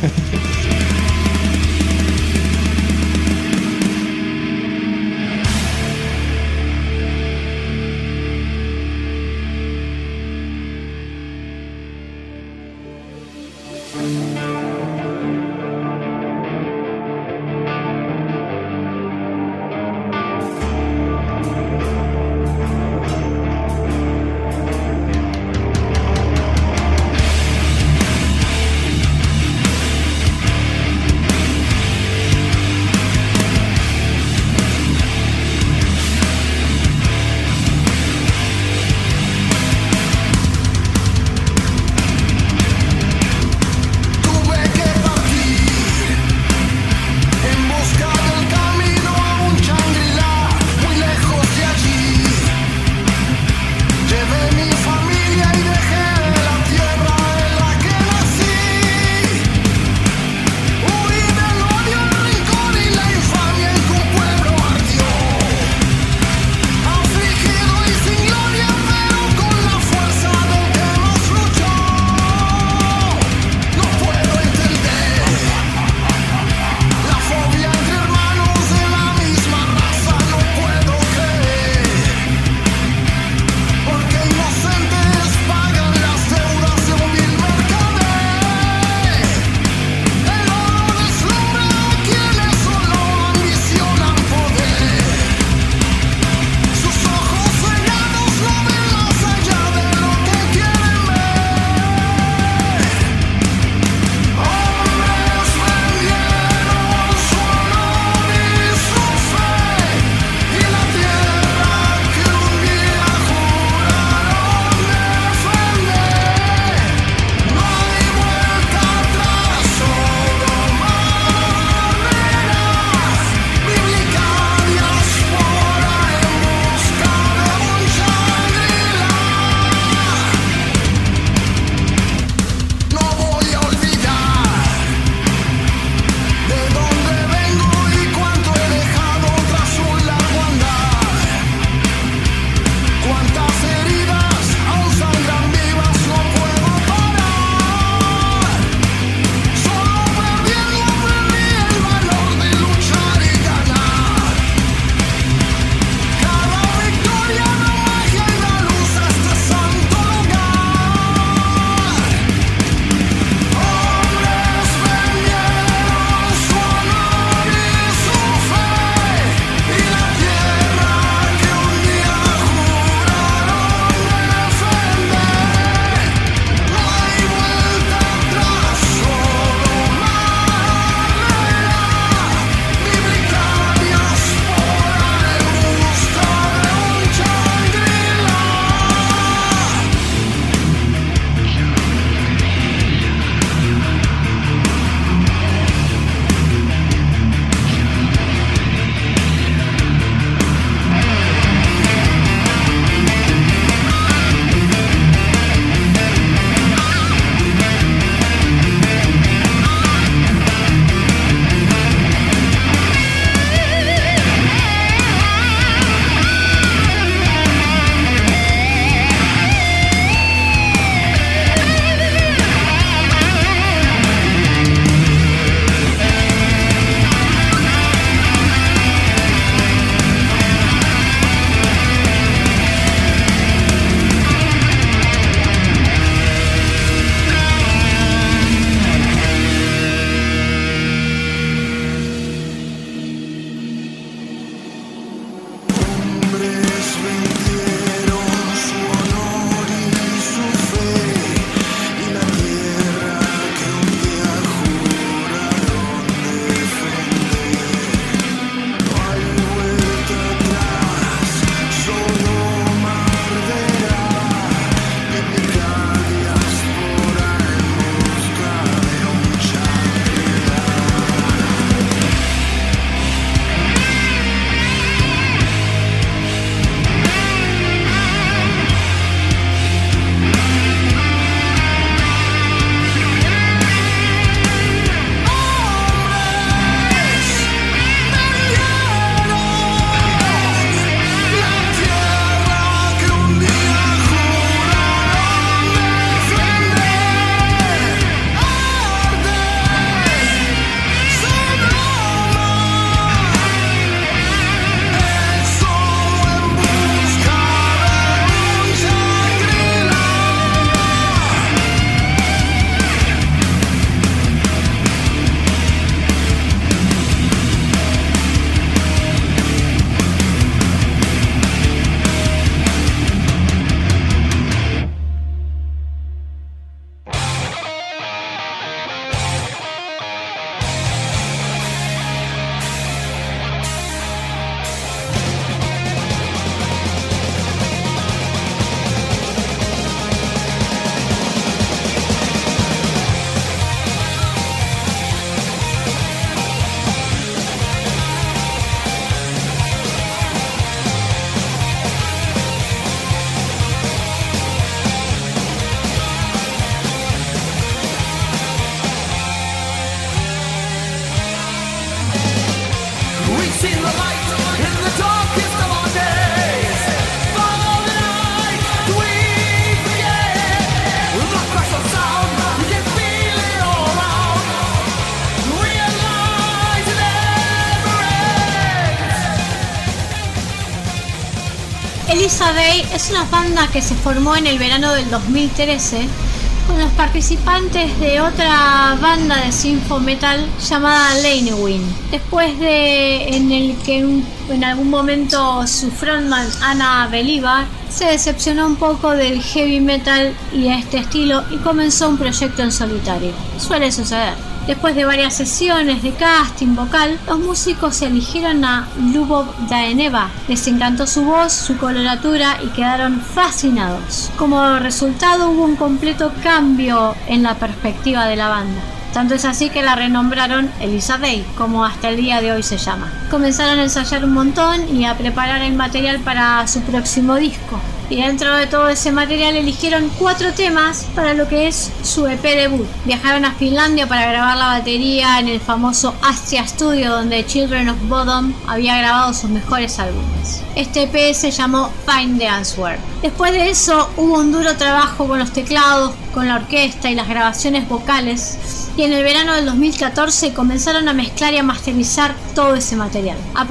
Elisa Day es una banda que se formó en el verano del 2013 con los participantes de otra banda de synth metal llamada Lanewin. Después de en el que en algún momento su frontman Anna Believer se decepcionó un poco del heavy metal y a este estilo y comenzó un proyecto en solitario. Suele suceder. Después de varias sesiones de casting vocal, los músicos eligieron a Lubov Daeneva. Les encantó su voz, su coloratura y quedaron fascinados. Como resultado hubo un completo cambio en la perspectiva de la banda. Tanto es así que la renombraron Elisa Day, como hasta el día de hoy se llama. Comenzaron a ensayar un montón y a preparar el material para su próximo disco. Y dentro de todo ese material eligieron 4 temas para lo que es su EP debut. Viajaron a Finlandia para grabar la batería en el famoso Astia Studio, donde Children of Bodom había grabado sus mejores álbumes. Este EP se llamó Find the Answer. Después de eso hubo un duro trabajo con los teclados, con la orquesta y las grabaciones vocales, y en el verano del 2014 comenzaron a mezclar y a masterizar todo ese material. A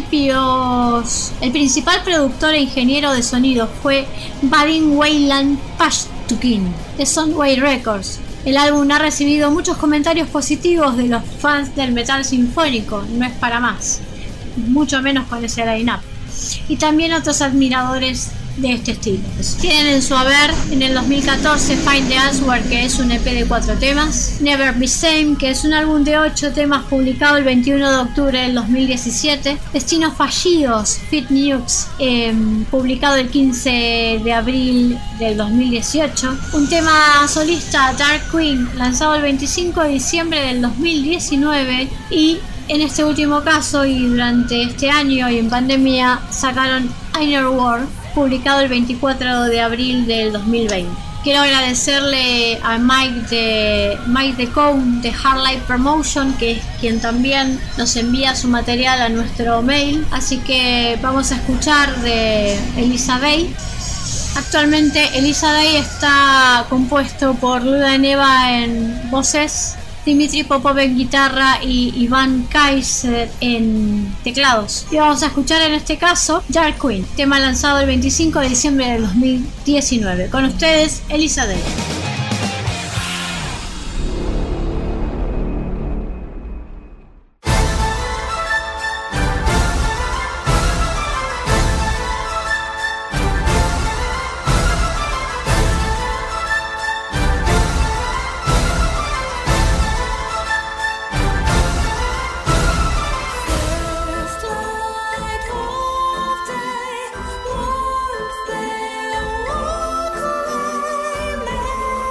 principios, el principal productor e ingeniero de sonido fue Vadim Weyland Pashtukin de Soundwave Records. El álbum ha recibido muchos comentarios positivos de los fans del metal sinfónico, no es para más, mucho menos con ese line-up, y también otros admiradores de este estilo. Tienen en su haber en el 2014 Find the Answer, que es un EP de 4 temas, Never Be Same, que es un álbum de 8 temas publicado el 21 de octubre del 2017, Destinos Fallidos, Fit Nukes, publicado el 15 de abril del 2018, un tema solista, Dark Queen, lanzado el 25 de diciembre del 2019, y en este último caso y durante este año y en pandemia sacaron Inner War, publicado el 24 de abril del 2020. Quiero agradecerle a Mike de Cone de Hard Light Promotion, que es quien también nos envía su material a nuestro mail. Así que vamos a escuchar de Elisa Day. Actualmente Elisa Day está compuesto por Luda Neva en voces, Dimitri Popov en guitarra y Iván Kaiser en teclados. Y vamos a escuchar en este caso Dark Queen, tema lanzado el 25 de diciembre del 2019. Con ustedes, Elisa Day. Walk away, man.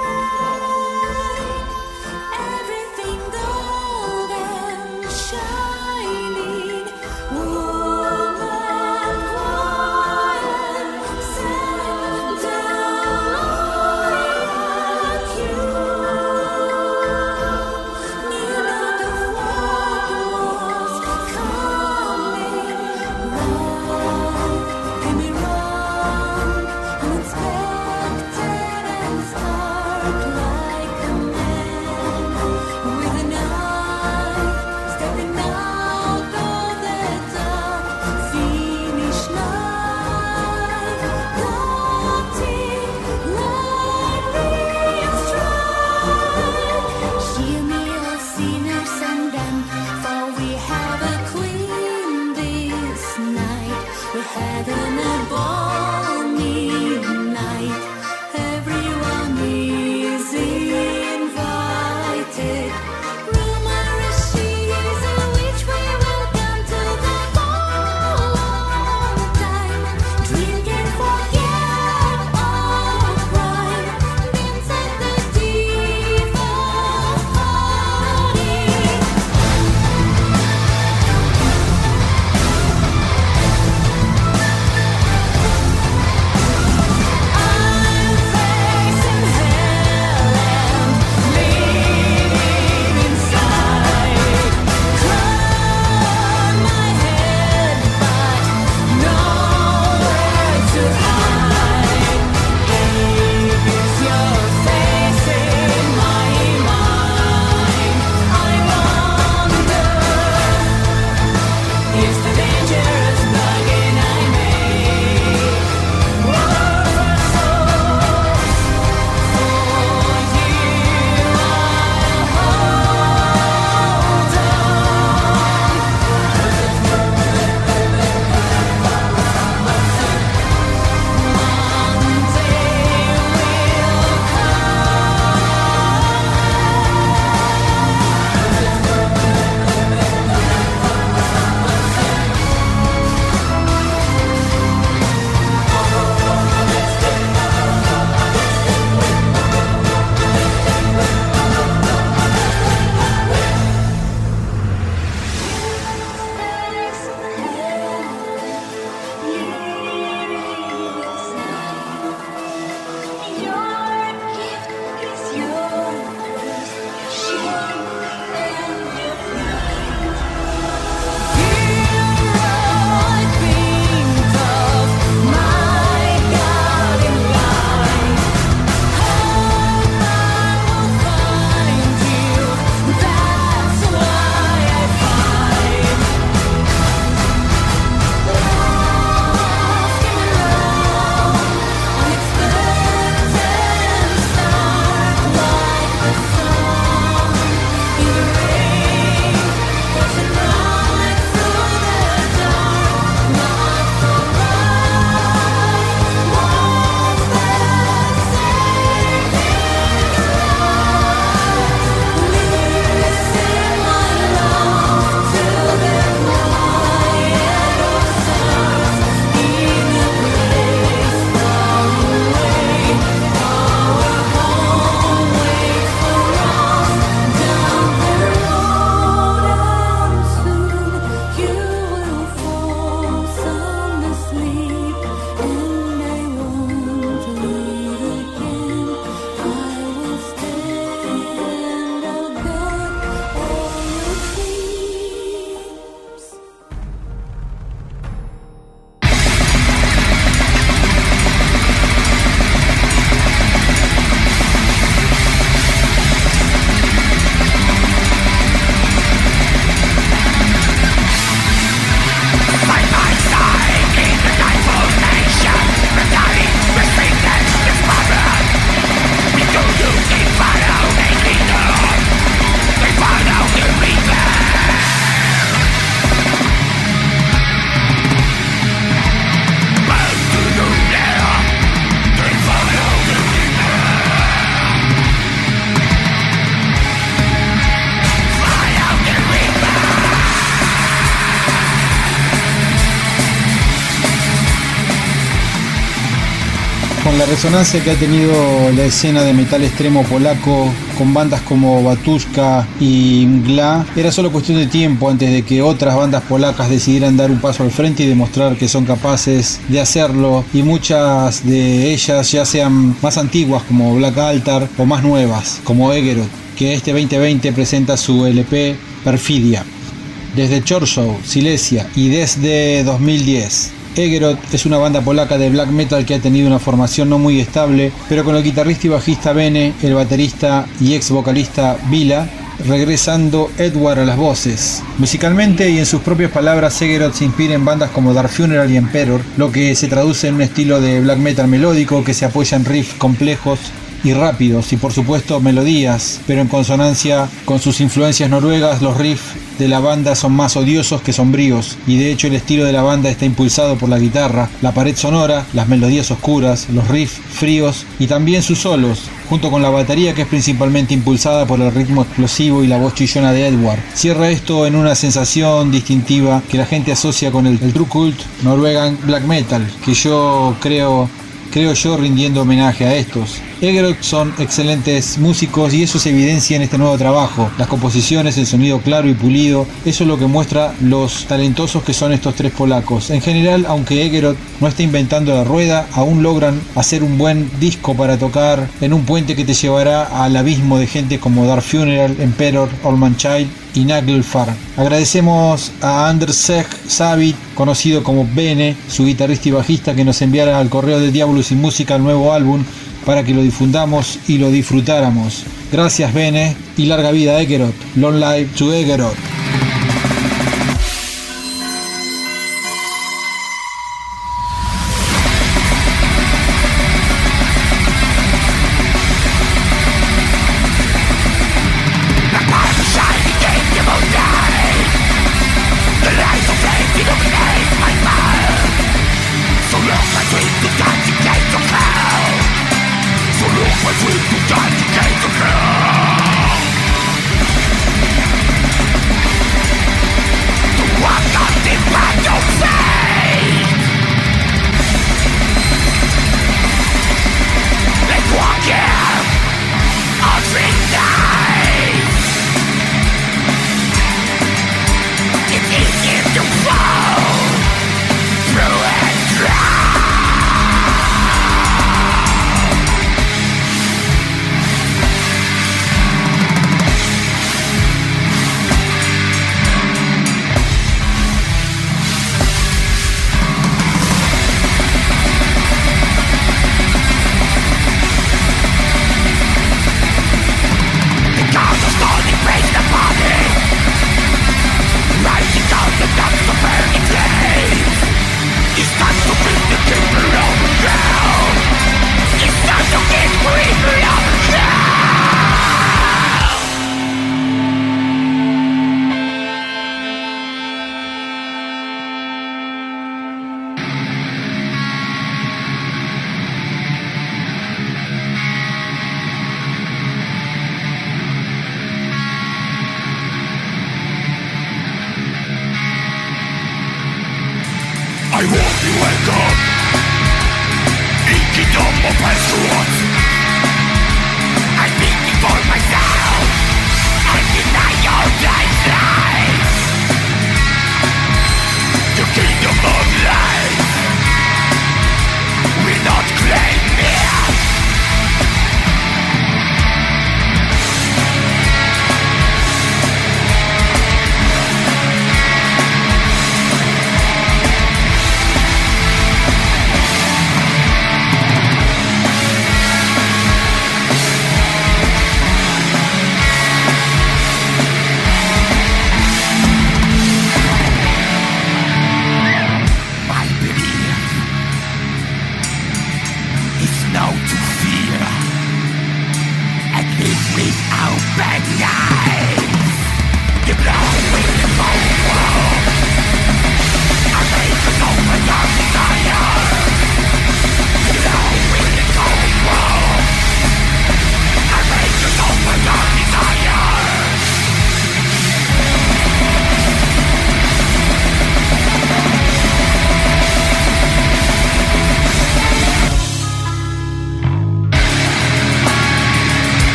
la resonancia que ha tenido la escena de metal extremo polaco con bandas como Batushka y Mgła, era solo cuestión de tiempo antes de que otras bandas polacas decidieran dar un paso al frente y demostrar que son capaces de hacerlo, y muchas de ellas ya sean más antiguas como Black Altar o más nuevas como Egerod, que este 2020 presenta su LP Perfidia. Desde Chorzów, Silesia, y desde 2010. Egerod es una banda polaca de black metal que ha tenido una formación no muy estable, pero con el guitarrista y bajista Bene, el baterista y ex vocalista Vila, regresando Edward a las voces. Musicalmente y en sus propias palabras, Egerod se inspira en bandas como Dark Funeral y Emperor, lo que se traduce en un estilo de black metal melódico que se apoya en riffs complejos y rápidos y por supuesto melodías, pero en consonancia con sus influencias noruegas. Los riffs de la banda son más odiosos que sombríos, y de hecho el estilo de la banda está impulsado por la guitarra, la pared sonora, las melodías oscuras, los riffs fríos y también sus solos, junto con la batería que es principalmente impulsada por el ritmo explosivo y la voz chillona de Edward. Cierra esto en una sensación distintiva que la gente asocia con el true cult Norwegian black metal, que yo creo yo rindiendo homenaje a estos. Egerod son excelentes músicos y eso se evidencia en este nuevo trabajo. Las composiciones, el sonido claro y pulido, eso es lo que muestra los talentosos que son estos tres polacos. En general, aunque Egerod no está inventando la rueda, aún logran hacer un buen disco para tocar en un puente que te llevará al abismo de gente como Dark Funeral, Emperor, Old Man Child y Naglfar. Agradecemos a Anders Savit, conocido como Bene, su guitarrista y bajista, que nos enviara al correo de Diabolus y Música el nuevo álbum para que lo difundamos y lo disfrutáramos. Gracias Bene y larga vida Egerod. Long live to Egerod.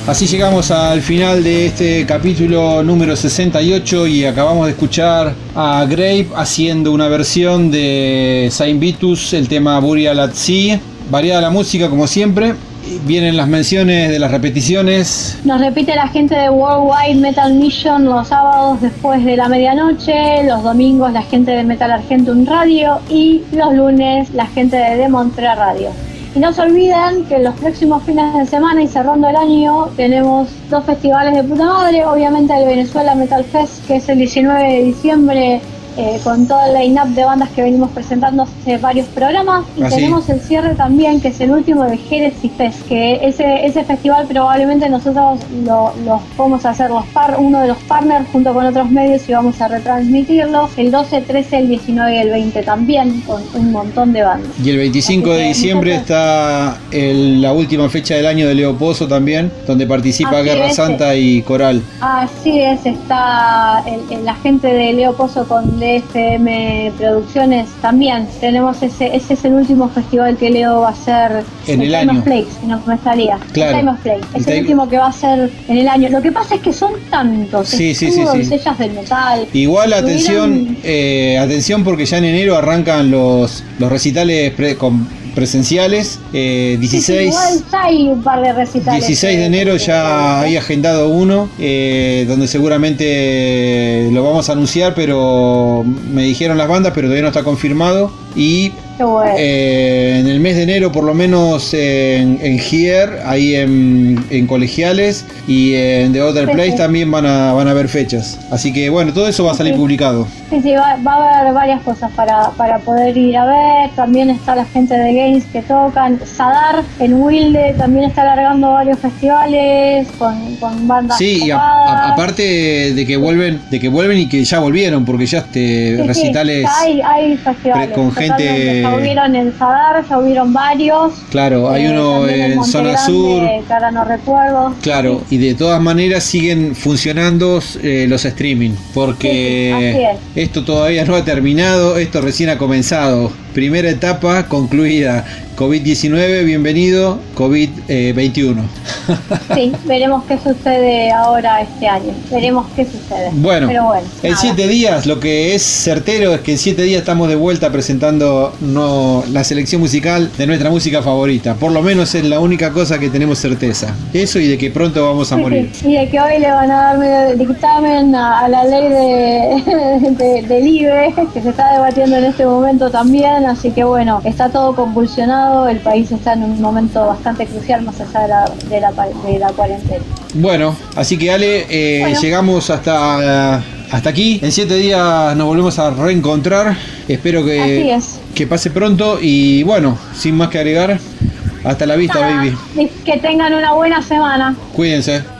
Así llegamos al final de este capítulo número 68 y acabamos de escuchar a Grave haciendo una versión de Saint Vitus, el tema Burial at Sea. Variada la música como siempre. Vienen las menciones de las repeticiones. Nos repite la gente de Worldwide Metal Mission los sábados después de la medianoche, los domingos la gente de Metal Argentum Radio y los lunes la gente de Demontre Radio. Y no se olviden que los próximos fines de semana y cerrando el año tenemos 2 festivales de puta madre. Obviamente el Venezuela Metal Fest, que es el 19 de diciembre, con todo el line-up de bandas que venimos presentando hace varios programas. Y tenemos el cierre también, que es el último de Heresy Fest, que ese festival probablemente nosotros lo vamos a hacer uno de los partners junto con otros medios y vamos a retransmitirlo el 12, 13, el 19 y el 20 también, con un montón de bandas. Y el 25 de diciembre está la última fecha del año de Leo Pozo también, donde participa Guerra Santa y Coral. Así es, está la gente de Leo Pozo con DFM Producciones también. Tenemos ese es el último festival que Leo va a hacer en el año. Play, si no me salía. Claro. Time of Play. Es el último que va a ser en el año. Lo que pasa es que son tantos. Sí. Doncellas del metal. Igual atención porque ya en enero arrancan los recitales presenciales. 16 igual hay un par de recitales. 16 de enero ya hay agendado uno, donde seguramente lo vamos a anunciar, pero me dijeron las bandas, pero todavía no está confirmado. Y bueno. En el mes de enero, por lo menos en Here, ahí en Colegiales, y en The Other Place también van a haber fechas. Así que bueno, todo eso va a salir publicado. Sí, va a haber varias cosas para poder ir a ver. También está la gente de Games que tocan. Sadar en Wilde también está alargando varios festivales con bandas. Sí, y aparte de que vuelven y que ya volvieron, porque ya recitales. Hay festivales con gente. Ya hubieron en Sadar, ya hubieron varios. Claro, hay uno en Zona Sur. Que ahora no recuerdo. Claro, y de todas maneras siguen funcionando los streaming, porque esto todavía no ha terminado, esto recién ha comenzado. Primera etapa concluida. COVID-19, bienvenido. COVID-21. Sí, veremos qué sucede ahora este año. Veremos qué sucede. Bueno, pero bueno, en 7 días, lo que es certero es que en 7 días estamos de vuelta presentando la selección musical de nuestra música favorita. Por lo menos es la única cosa que tenemos certeza. Eso y de que pronto vamos a morir. Sí. Y de que hoy le van a dar medio dictamen a la ley del IBE, que se está debatiendo en este momento también. Así que bueno, está todo convulsionado. El país está en un momento bastante crucial más allá de la cuarentena. Bueno, así que Ale, llegamos hasta aquí. En 7 días nos volvemos a reencontrar. Espero que pase pronto. Y bueno, sin más que agregar, hasta la vista, baby. Que tengan una buena semana. Cuídense.